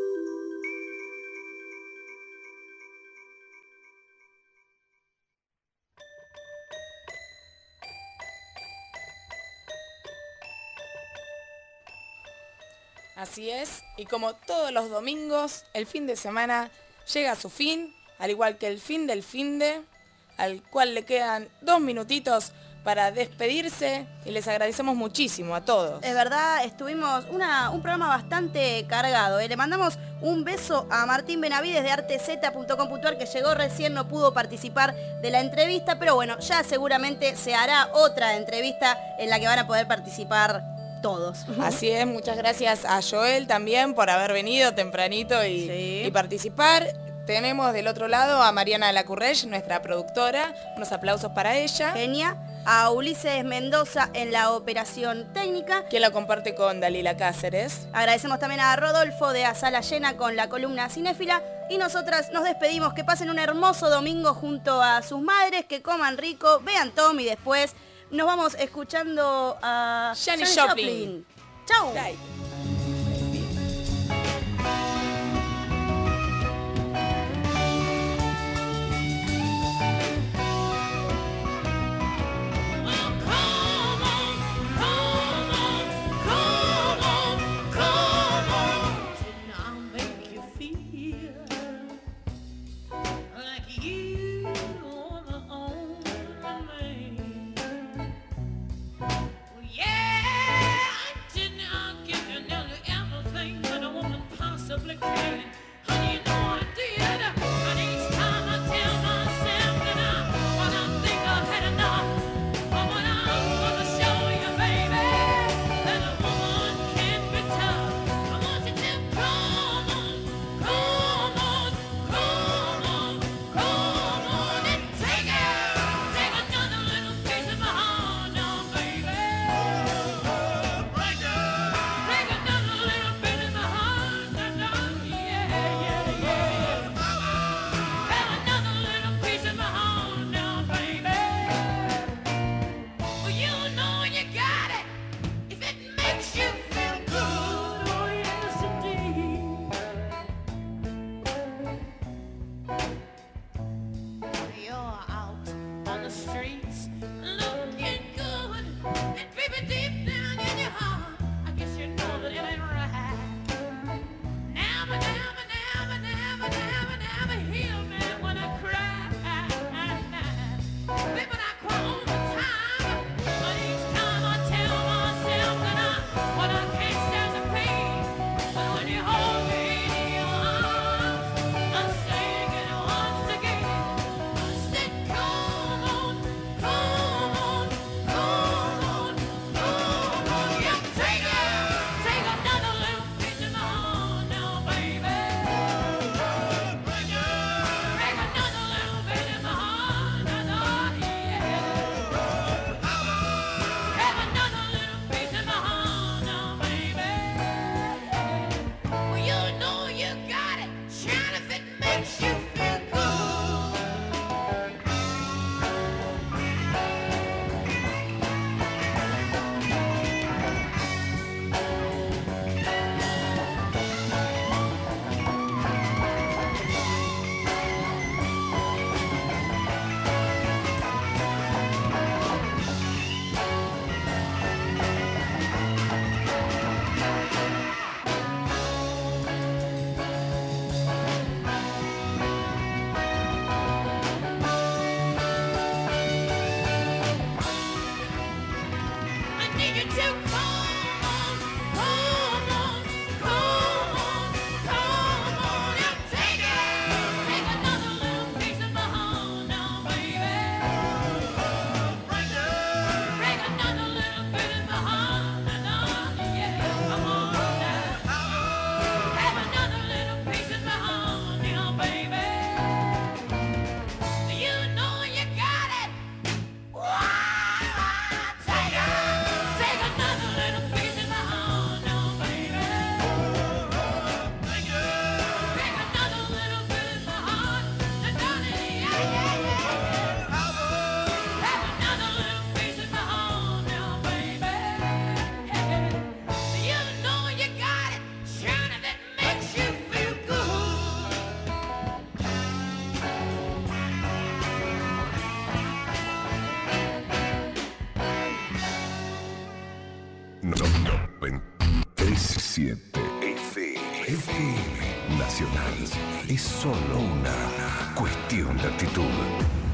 Así es, y como todos los domingos, el fin de semana llega a su fin, al igual que el fin del finde, al cual le quedan dos minutitos para despedirse y les agradecemos muchísimo a todos. Es verdad, estuvimos una, un programa bastante cargado. ¿eh? Le mandamos un beso a Martín Benavides de artez punto com punto ar que llegó recién, no pudo participar de la entrevista, pero bueno, ya seguramente se hará otra entrevista en la que van a poder participar todos. Así es, muchas gracias a Joel también por haber venido tempranito y, Sí. y participar. Tenemos del otro lado a Mariana Lacurrech, nuestra productora. Unos aplausos para ella. Genia. A Ulises Mendoza en la operación técnica. Quien la comparte con Dalila Cáceres. Agradecemos también a Rodolfo de Asala Llena con la columna cinéfila. Y nosotras nos despedimos. Que pasen un hermoso domingo junto a sus madres, que coman rico, vean Tom y después nos vamos escuchando a Janis Janis Joplin. Chau. Bye. Yeah, I did not give you F M Nacional es solo una cuestión de actitud.